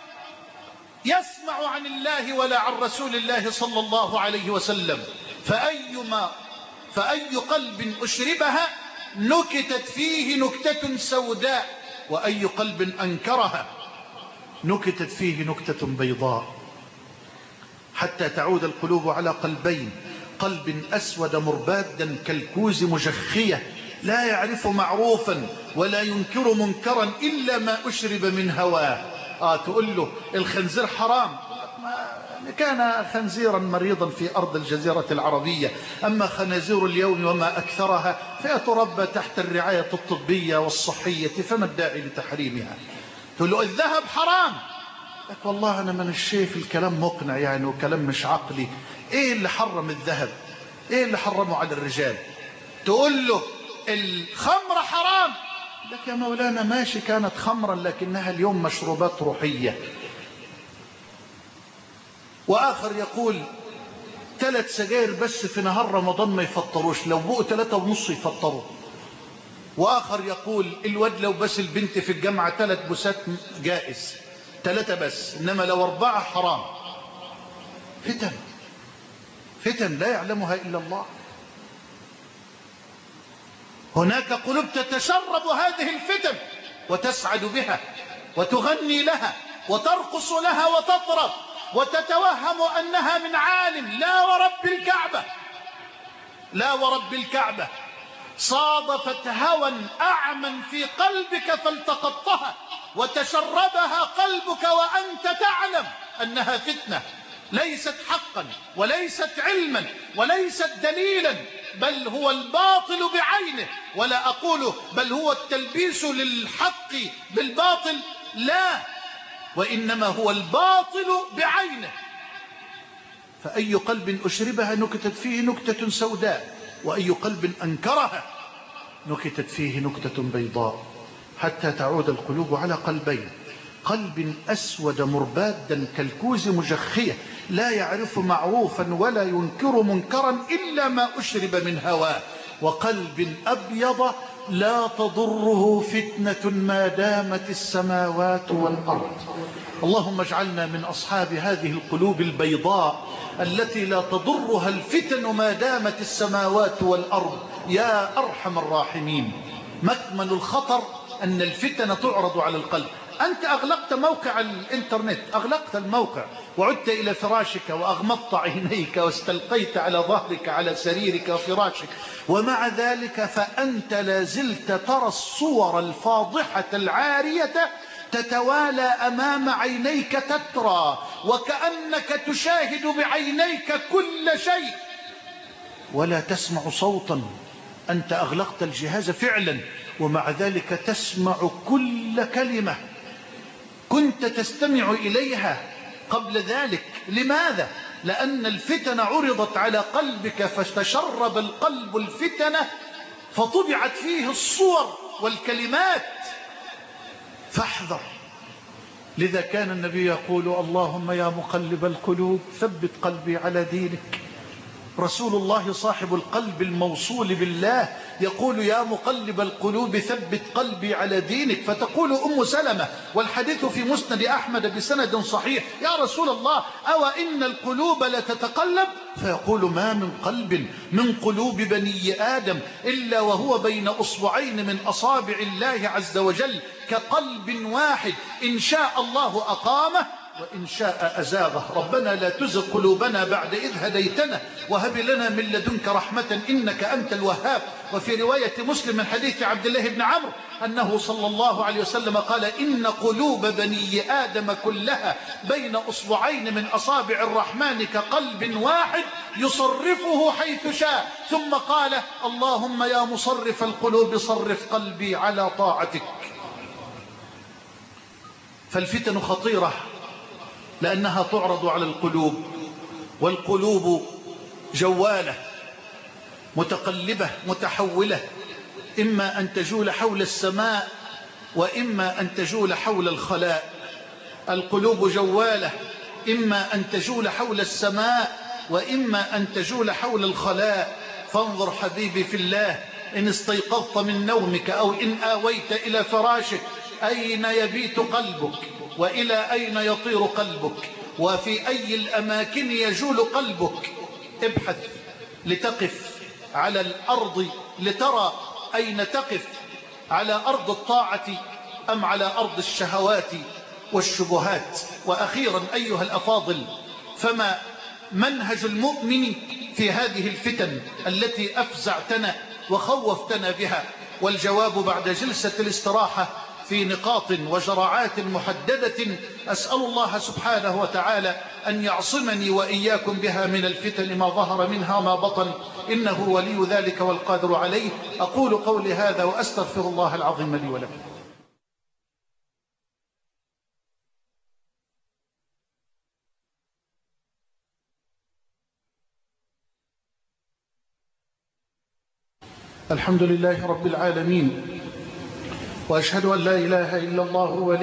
يسمع عن الله ولا عن رسول الله صلى الله عليه وسلم. فأي قلب أشربها نكتت فيه نكتة سوداء، وأي قلب أنكرها نكتت فيه نكتة بيضاء، حتى تعود القلوب على قلبين: قلب أسود مربادا كالكوز مجخية، لا يعرف معروفا ولا ينكر منكرا إلا ما أشرب من هواه. تقول له الخنزير حرام، كان خنزيرا مريضا في أرض الجزيرة العربية، أما خنازير اليوم وما أكثرها فيتربى تحت الرعاية الطبية والصحية، فما الداعي لتحريمها؟ تقول له الذهب حرام، لك والله أنا من الشيخ الكلام مقنع يعني وكلام مش عقلي. إيه اللي حرم الذهب؟ إيه اللي حرمه على الرجال؟ تقول له الخمر حرام، لك يا مولانا ماشي كانت خمرا لكنها اليوم مشروبات روحية. وآخر يقول 3 سجاير بس في نهار رمضان ما يفطروش، لو بقوا 3.5 يفطروا. وآخر يقول الواد لو بس البنت في الجامعة 3 بوسات جائز، 3 بس، إنما لو 4 حرام. فتن لا يعلمها إلا الله. هناك قلوب تتشرب هذه الفتن وتسعد بها وتغني لها وترقص لها وتطرب وتتوهم أنها من عالم. لا ورب الكعبة صادفت هوى أعمى في قلبك فالتقطتها وتشربها قلبك وأنت تعلم أنها فتنة، ليست حقا وليست علما وليست دليلا، بل هو الباطل بعينه. ولا أقول بل هو التلبيس للحق بالباطل، لا، وإنما هو الباطل بعينه. فأي قلب أشربها نكتت فيه نكتة سوداء، وأي قلب أنكرها نكتت فيه نكتة بيضاء، حتى تعود القلوب على قلبين: قلب أسود مربادا كالكوز مجخية لا يعرف معروفا ولا ينكر منكرا إلا ما أشرب من هواه، وقلب أبيض لا تضره فتنة ما دامت السماوات والأرض. اللهم اجعلنا من أصحاب هذه القلوب البيضاء التي لا تضرها الفتن ما دامت السماوات والأرض يا أرحم الراحمين. مكمن الخطر أن الفتن تعرض على القلب. أنت أغلقت موقع الإنترنت، أغلقت الموقع وعدت إلى فراشك وأغمضت عينيك واستلقيت على ظهرك على سريرك وفراشك، ومع ذلك فأنت لازلت ترى الصور الفاضحة العارية تتوالى أمام عينيك تترى، وكأنك تشاهد بعينيك كل شيء ولا تسمع صوتا. أنت أغلقت الجهاز فعلا، ومع ذلك تسمع كل كلمة كنت تستمع إليها قبل ذلك. لماذا؟ لأن الفتن عرضت على قلبك فتشرب القلب الفتنة فطبعت فيه الصور والكلمات. فاحذر. لذا كان النبي يقول: اللهم يا مقلب القلوب ثبت قلبي على دينك. رسول الله صاحب القلب الموصول بالله يقول: يا مقلب القلوب ثبت قلبي على دينك. فتقول أم سلمة، والحديث في مسند أحمد بسند صحيح: يا رسول الله أو إن القلوب لتتقلب؟ فيقول: ما من قلب من قلوب بني آدم إلا وهو بين أصبعين من أصابع الله عز وجل كقلب واحد، إن شاء الله أقامه وإن شاء أزاغه. ربنا لا تزغ قلوبنا بعد إذ هديتنا وهب لنا من لدنك رحمة إنك أنت الوهاب. وفي رواية مسلم من حديث عبد الله بن عمرو أنه صلى الله عليه وسلم قال: إن قلوب بني آدم كلها بين أصبعين من أصابع الرحمن كقلب واحد يصرفه حيث شاء. ثم قال: اللهم يا مصرف القلوب صرف قلبي على طاعتك. فالفتن خطيرة لأنها تعرض على القلوب، والقلوب جوالة متقلبة متحولة، إما أن تجول حول السماء وإما أن تجول حول الخلاء. القلوب جوالة، إما أن تجول حول السماء وإما أن تجول حول الخلاء. فانظر حبيبي في الله، إن استيقظت من نومك أو إن آويت إلى فراشك، أين يبيت قلبك وإلى أين يطير قلبك وفي أي الأماكن يجول قلبك؟ ابحث لتقف على الأرض لترى أين تقف، على أرض الطاعة أم على أرض الشهوات والشبهات. وأخيرا أيها الأفاضل، فما منهج المؤمن في هذه الفتن التي أفزعتنا وخوفتنا بها؟ والجواب بعد جلسة الاستراحة في نقاط وجرعات محددة أسأل الله سبحانه وتعالى أن يعصمني وإياكم بها من الفتن ما ظهر منها وما بطن، إنه ولي ذلك والقادر عليه. أقول قولي هذا وأستغفر الله العظيم لي ولكم. الحمد لله رب العالمين، وأشهد أن لا إله إلا الله ولي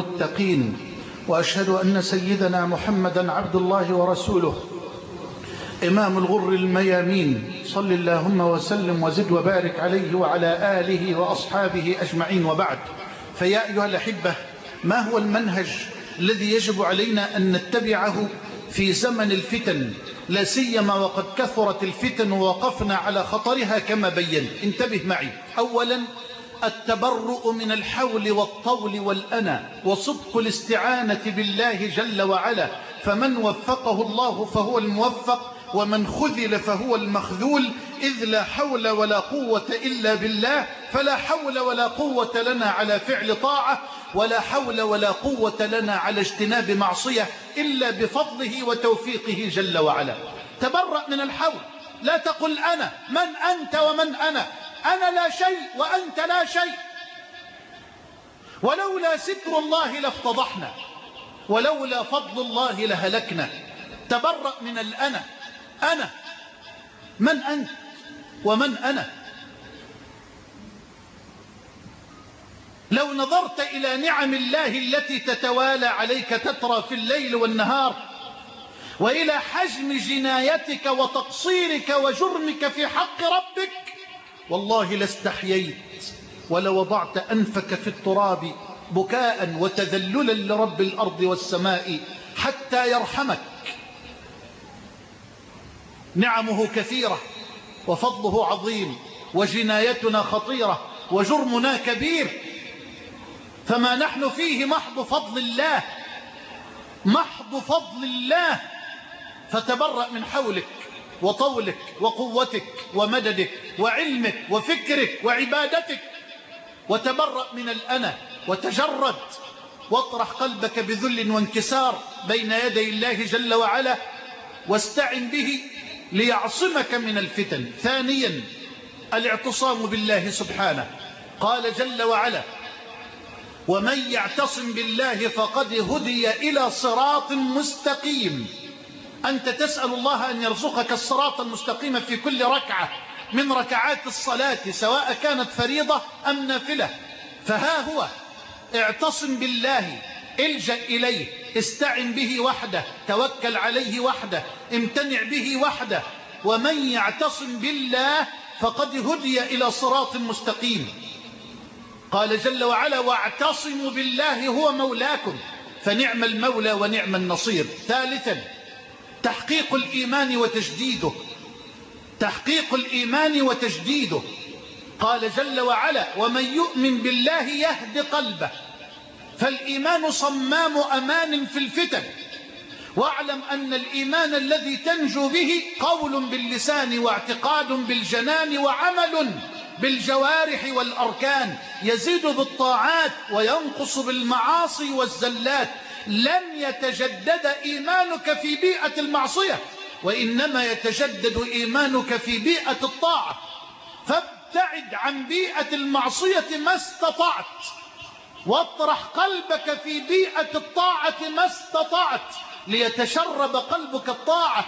المتقين، وأشهد أن سيدنا محمدا عبد الله ورسوله. إمام الغر الميامين، صل اللهم وسلم وزد وبارك عليه وعلى آله وأصحابه أجمعين، وبعد. فيا أيها الأحبة، ما هو المنهج الذي يجب علينا أن نتبعه في زمن الفتن، لا سيما وقد كثرت الفتن ووقفنا على خطرها كما بين؟ انتبه معي. أولا، التبرؤ من الحول والطول والأنا، وصدق الاستعانة بالله جل وعلا، فمن وفقه الله فهو الموفق، ومن خذل فهو المخذول، إذ لا حول ولا قوة إلا بالله، فلا حول ولا قوة لنا على فعل طاعة، ولا حول ولا قوة لنا على اجتناب معصية إلا بفضله وتوفيقه جل وعلا. تبرأ من الحول، لا تقل أنا، من أنت ومن أنا لا شيء وأنت لا شيء. ولولا ستر الله لافتضحنا، ولولا فضل الله لهلكنا. تبرأ من الأنا. أنا من أنت ومن أنا؟ لو نظرت إلى نعم الله التي تتوالى عليك تترى في الليل والنهار، وإلى حجم جنايتك وتقصيرك وجرمك في حق ربك، والله لاستحييت ولوضعت أنفك في التراب بكاء وتذللا لرب الأرض والسماء حتى يرحمك. نعمه كثيرة وفضله عظيم، وجنايتنا خطيرة وجرمنا كبير، فما نحن فيه محض فضل الله، محض فضل الله. فتبرأ من حولك وطولك وقوتك ومددك وعلمك وفكرك وعبادتك، وتبرأ من الأنا، وتجرد، واطرح قلبك بذل وانكسار بين يدي الله جل وعلا، واستعن به ليعصمك من الفتن. ثانيا، الاعتصام بالله سبحانه. قال جل وعلا: ومن يعتصم بالله فقد هدي إلى صراط مستقيم. أنت تسأل الله أن يرزقك الصراط المستقيم في كل ركعة من ركعات الصلاة، سواء كانت فريضة أم نافلة. فها هو، اعتصم بالله، الجأ إليه، استعن به وحده، توكل عليه وحده، امتنع به وحده. ومن يعتصم بالله فقد هدي إلى صراط مستقيم. قال جل وعلا: واعتصموا بالله هو مولاكم، فنعم المولى ونعم النصير. ثالثا، تحقيق الإيمان وتجديده. تحقيق الإيمان وتجديده. قال جل وعلا: ومن يؤمن بالله يهد قلبه. فالإيمان صمام أمان في الفتن. واعلم أن الإيمان الذي تنجو به قول باللسان، واعتقاد بالجنان، وعمل بالجوارح والأركان، يزيد بالطاعات وينقص بالمعاصي والزلات. لن يتجدد إيمانك في بيئة المعصية، وإنما يتجدد إيمانك في بيئة الطاعة. فابتعد عن بيئة المعصية ما استطعت، واطرح قلبك في بيئة الطاعة ما استطعت، ليتشرب قلبك الطاعة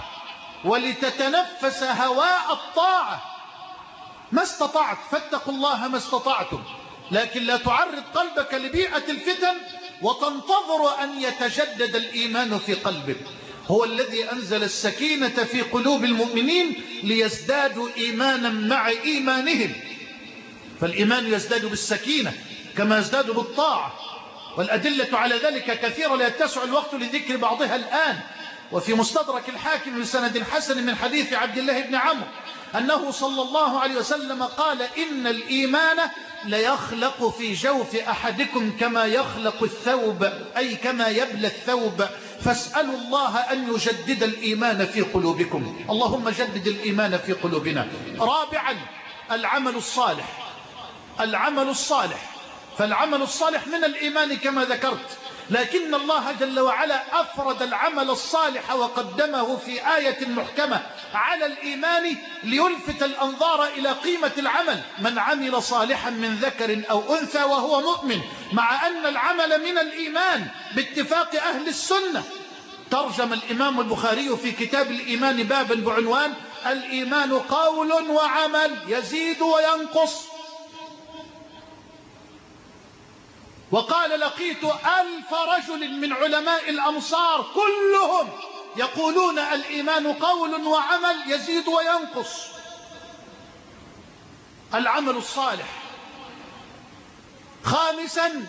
ولتتنفس هواء الطاعة ما استطعت. فاتقوا الله ما استطعتم، لكن لا تعرض قلبك لبيئة الفتن وتنتظر أن يتجدد الإيمان في قلبك. هو الذي أنزل السكينة في قلوب المؤمنين ليزدادوا إيمانا مع إيمانهم. فالإيمان يزداد بالسكينة كما يزداد بالطاعة، والأدلة على ذلك كثيرة لا يتسع الوقت لذكر بعضها الآن. وفي مستدرك الحاكم بسند حسن من حديث عبد الله بن عمرو أنه صلى الله عليه وسلم قال: إن الإيمان ليخلق في جوف أحدكم كما يخلق الثوب، أي كما يبلى الثوب، فاسألوا الله أن يجدد الإيمان في قلوبكم. اللهم جدد الإيمان في قلوبنا. رابعا، العمل الصالح. العمل الصالح، فالعمل الصالح من الإيمان كما ذكرت، لكن الله جل وعلا أفرد العمل الصالح وقدمه في آية محكمة على الإيمان ليلفت الأنظار إلى قيمة العمل. من عمل صالحا من ذكر أو أنثى وهو مؤمن، مع أن العمل من الإيمان باتفاق أهل السنة. ترجم الإمام البخاري في كتاب الإيمان بابا بعنوان: الإيمان قول وعمل يزيد وينقص. وقال: لقيت 1000 رجل من علماء الأمصار كلهم يقولون الإيمان قول وعمل يزيد وينقص. العمل الصالح. خامسا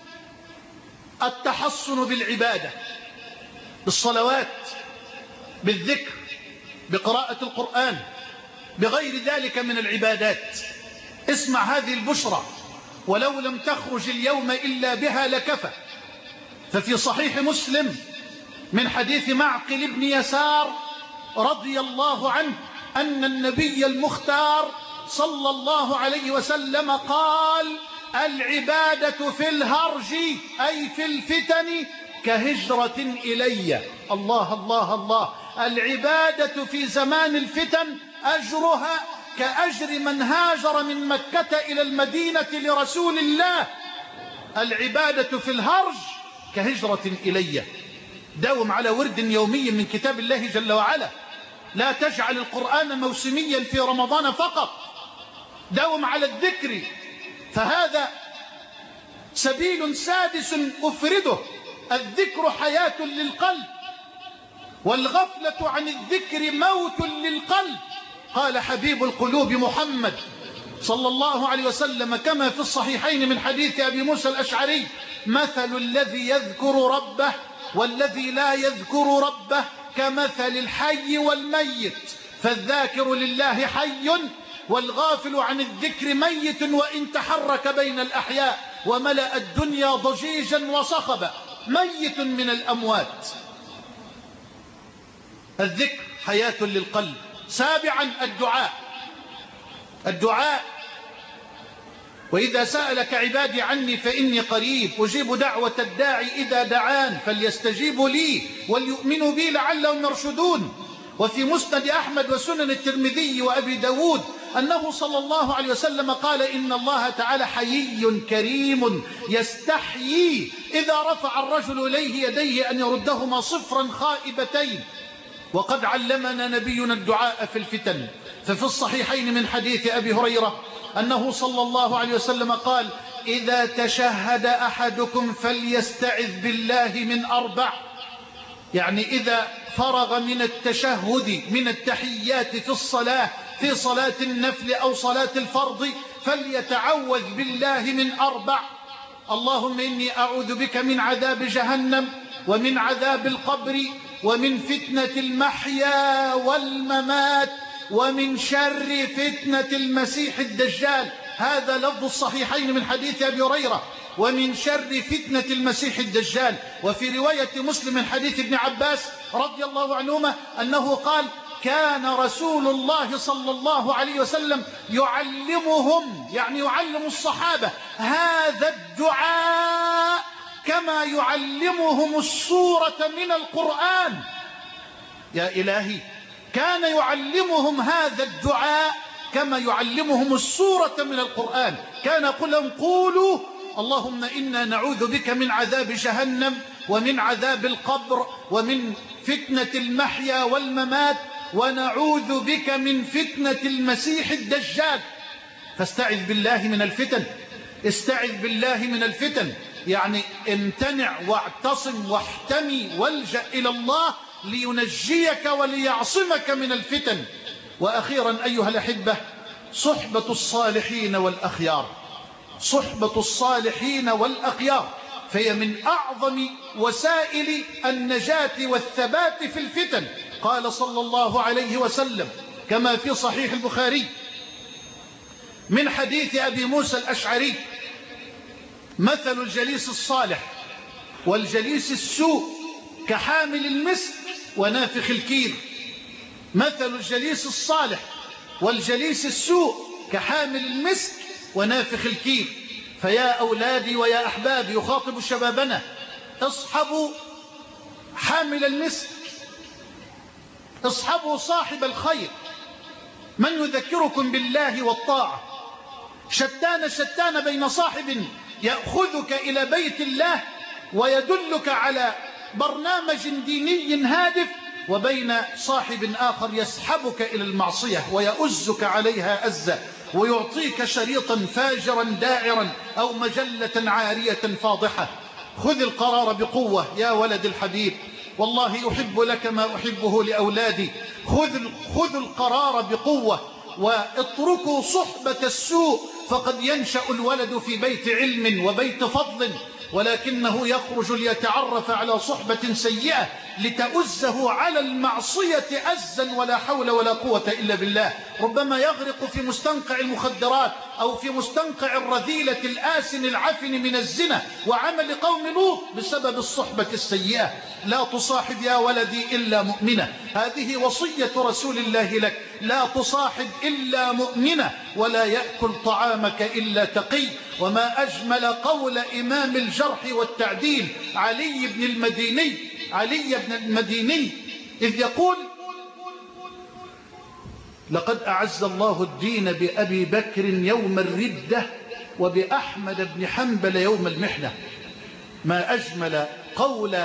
التحصن بالعبادة، بالصلوات، بالذكر، بقراءة القرآن، بغير ذلك من العبادات. اسمع هذه البشرى، ولو لم تخرج اليوم إلا بها لكفى. ففي صحيح مسلم من حديث معقل بن يسار رضي الله عنه أن النبي المختار صلى الله عليه وسلم قال: العبادة في الهرج أي في الفتن كهجرة إلي. الله الله الله. العبادة في زمان الفتن أجرها كأجر من هاجر من مكة إلى المدينة لرسول الله. العبادة في الهرج كهجرة إلي. داوم على ورد يومي من كتاب الله جل وعلا. لا تجعل القرآن موسميا في رمضان فقط. داوم على الذكر، فهذا سبيل سادس أفرده. الذكر حياة للقلب، والغفلة عن الذكر موت للقلب. قال حبيب القلوب محمد صلى الله عليه وسلم كما في الصحيحين من حديث أبي موسى الأشعري: مثل الذي يذكر ربه والذي لا يذكر ربه كمثل الحي والميت، فالذاكر لله حي والغافل عن الذكر ميت، وإن تحرك بين الأحياء وملأ الدنيا ضجيجا وصخبا، ميت من الأموات. الذكر حياة للقلب. سابعا الدعاء. وإذا سألك عبادي عني فإني قريب أجيب دعوة الداعي إذا دعان فليستجيبوا لي وليؤمنوا بي لعلهم يرشدون. وفي مسند أحمد وسنن الترمذي وأبي داود أنه صلى الله عليه وسلم قال: إن الله تعالى حيي كريم يستحيي إذا رفع الرجل إليه يديه أن يردهما صفرا خائبتين. وقد علمنا نبينا الدعاء في الفتن. ففي الصحيحين من حديث أبي هريرة أنه صلى الله عليه وسلم قال: إذا تشهد أحدكم فليستعذ بالله من 4. يعني إذا فرغ من التشهد من التحيات في الصلاة، في صلاة النفل أو صلاة الفرض، فليتعوذ بالله من 4: اللهم إني أعوذ بك من عذاب جهنم ومن عذاب القبر ومن فتنة المحيا والممات ومن شر فتنة المسيح الدجال. هذا لفظ الصحيحين من حديث أبي هريرة: ومن شر فتنة المسيح الدجال. وفي رواية مسلم من حديث ابن عباس رضي الله عنهما أنه قال: كان رسول الله صلى الله عليه وسلم يعلمهم، يعني يعلم الصحابة، هذا الدعاء كما يعلمهم السورة من القرآن. يا إلهي، كان يعلمهم هذا الدعاء كما يعلمهم السورة من القرآن. كان يقول لهم: قولوا اللهم إنا نعوذ بك من عذاب جهنم ومن عذاب القبر ومن فتنة المحيا والممات ونعوذ بك من فتنة المسيح الدجال. فاستعذ بالله من الفتن. استعذ بالله من الفتن، يعني امتنع واعتصم واحتمي والجأ إلى الله لينجيك وليعصمك من الفتن. وأخيرا أيها الأحبة، صحبة الصالحين والأخيار. صحبة الصالحين والأخيار فهي من أعظم وسائل النجاة والثبات في الفتن. قال صلى الله عليه وسلم كما في صحيح البخاري من حديث أبي موسى الأشعري: مثل الجليس الصالح والجليس السوء كحامل المسك ونافخ الكير. مثل الجليس الصالح والجليس السوء كحامل المسك ونافخ الكير. فيا أولادي ويا أحبابي، يخاطب شبابنا: اصحبوا حامل المسك، اصحبوا صاحب الخير، من يذكركم بالله والطاعة. شتان بين صاحب يأخذك إلى بيت الله ويدلك على برنامج ديني هادف، وبين صاحب آخر يسحبك إلى المعصية ويؤزك عليها أزة ويعطيك شريطا فاجرا داعرا أو مجلة عارية فاضحة. خذ القرار بقوة يا ولد الحبيب، والله أحب لك ما أحبه لأولادي. خذوا القرار بقوة واتركوا صحبة السوء، فقد ينشأ الولد في بيت علم وبيت فضل، ولكنه يخرج ليتعرف على صحبة سيئة لتؤزه على المعصية أزا ولا حول ولا قوة إلا بالله. ربما يغرق في مستنقع المخدرات أو في مستنقع الرذيلة الآسن العفن من الزنا وعمل قوم لوط بسبب الصحبة السيئة. لا تصاحب يا ولدي إلا مؤمنة، هذه وصية رسول الله لك، لا تصاحب إلا مؤمنة، ولا يأكل طعامك إلا تقي. وما أجمل قول إمام الجرح والتعديل علي بن المديني إذ يقول: لقد أعز الله الدين بأبي بكر يوم الردة وبأحمد بن حنبل يوم المحنة. ما أجمل قول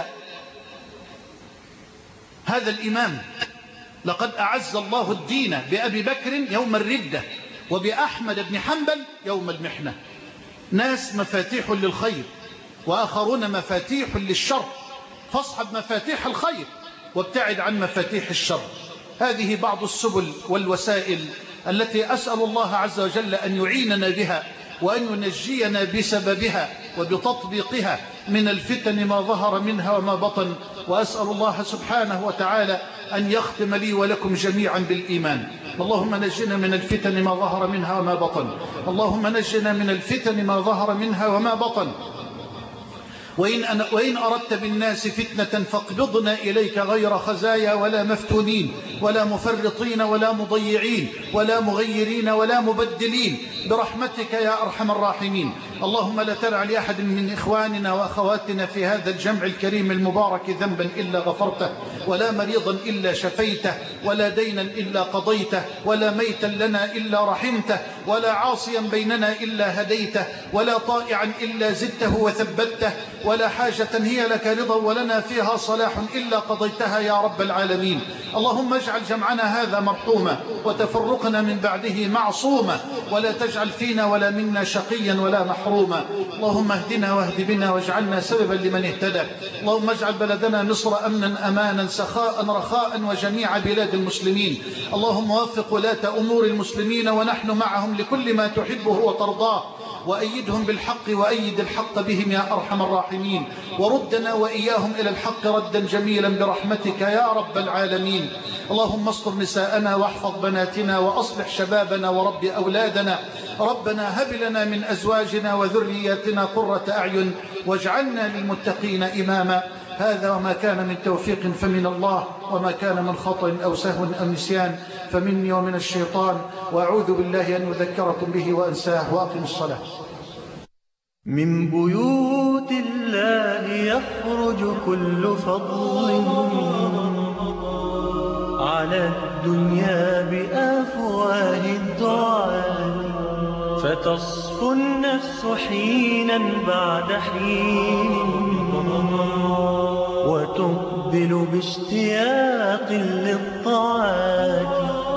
هذا الإمام: لقد أعز الله الدين بأبي بكر يوم الردة وبأحمد بن حنبل يوم المحنة. ناس مفاتيح للخير وآخرون مفاتيح للشر، فاصحب مفاتيح الخير وابتعد عن مفاتيح الشر. هذه بعض السبل والوسائل التي أسأل الله عز وجل أن يعيننا بها وأن ينجينا بسببها وبتطبيقها من الفتن ما ظهر منها وما بطن. وأسأل الله سبحانه وتعالى أن يختم لي ولكم جميعا بالإيمان. اللهم نجنا من الفتن ما ظهر منها وما بطن، اللهم نجنا من الفتن ما ظهر منها وما بطن. وإن أردت بالناس فتنة فاقبضنا إليك غير خزايا ولا مفتونين ولا مفرطين ولا مضيعين ولا مغيرين ولا مبدلين برحمتك يا أرحم الراحمين. اللهم لا تدع لأحد من إخواننا وأخواتنا في هذا الجمع الكريم المبارك ذنبا إلا غفرته، ولا مريضا إلا شفيته، ولا دينا إلا قضيته، ولا ميتا لنا إلا رحمته، ولا عاصيا بيننا إلا هديته، ولا طائعا إلا زدته وثبته، ولا حاجة هي لك رضا ولنا فيها صلاح إلا قضيتها يا رب العالمين. اللهم اجعل جمعنا هذا مرحوما وتفرقنا من بعده معصوما، ولا تجعل فينا ولا منا شقيا ولا محروما. اللهم اهدنا واهد بنا واجعلنا سببا لمن اهتدى. اللهم اجعل بلدنا مصر أمنا أمانا سخاء رخاء وجميع بلاد المسلمين. اللهم وفق ولاة أمور المسلمين ونحن معهم لكل ما تحبه وترضاه، وأيدهم بالحق وأيد الحق بهم يا أرحم الراحمين، وردنا وإياهم إلى الحق ردا جميلا برحمتك يا رب العالمين. اللهم استر نساءنا واحفظ بناتنا وأصلح شبابنا ورب أولادنا. ربنا هب لنا من أزواجنا وذرياتنا قرة أعين واجعلنا للمتقين إماما. هذا وما كان من توفيق فمن الله، وما كان من خطأ أو سهو أو نسيان فمني ومن الشيطان، وأعوذ بالله أن أذكركم به وأنساه. وأقم الصلاة. من بيوت الله يخرج كل فضل على الدنيا بأفواه الدعاء، فتصفو النفس حينا بعد حين وتقبل باشتياق للطاعات.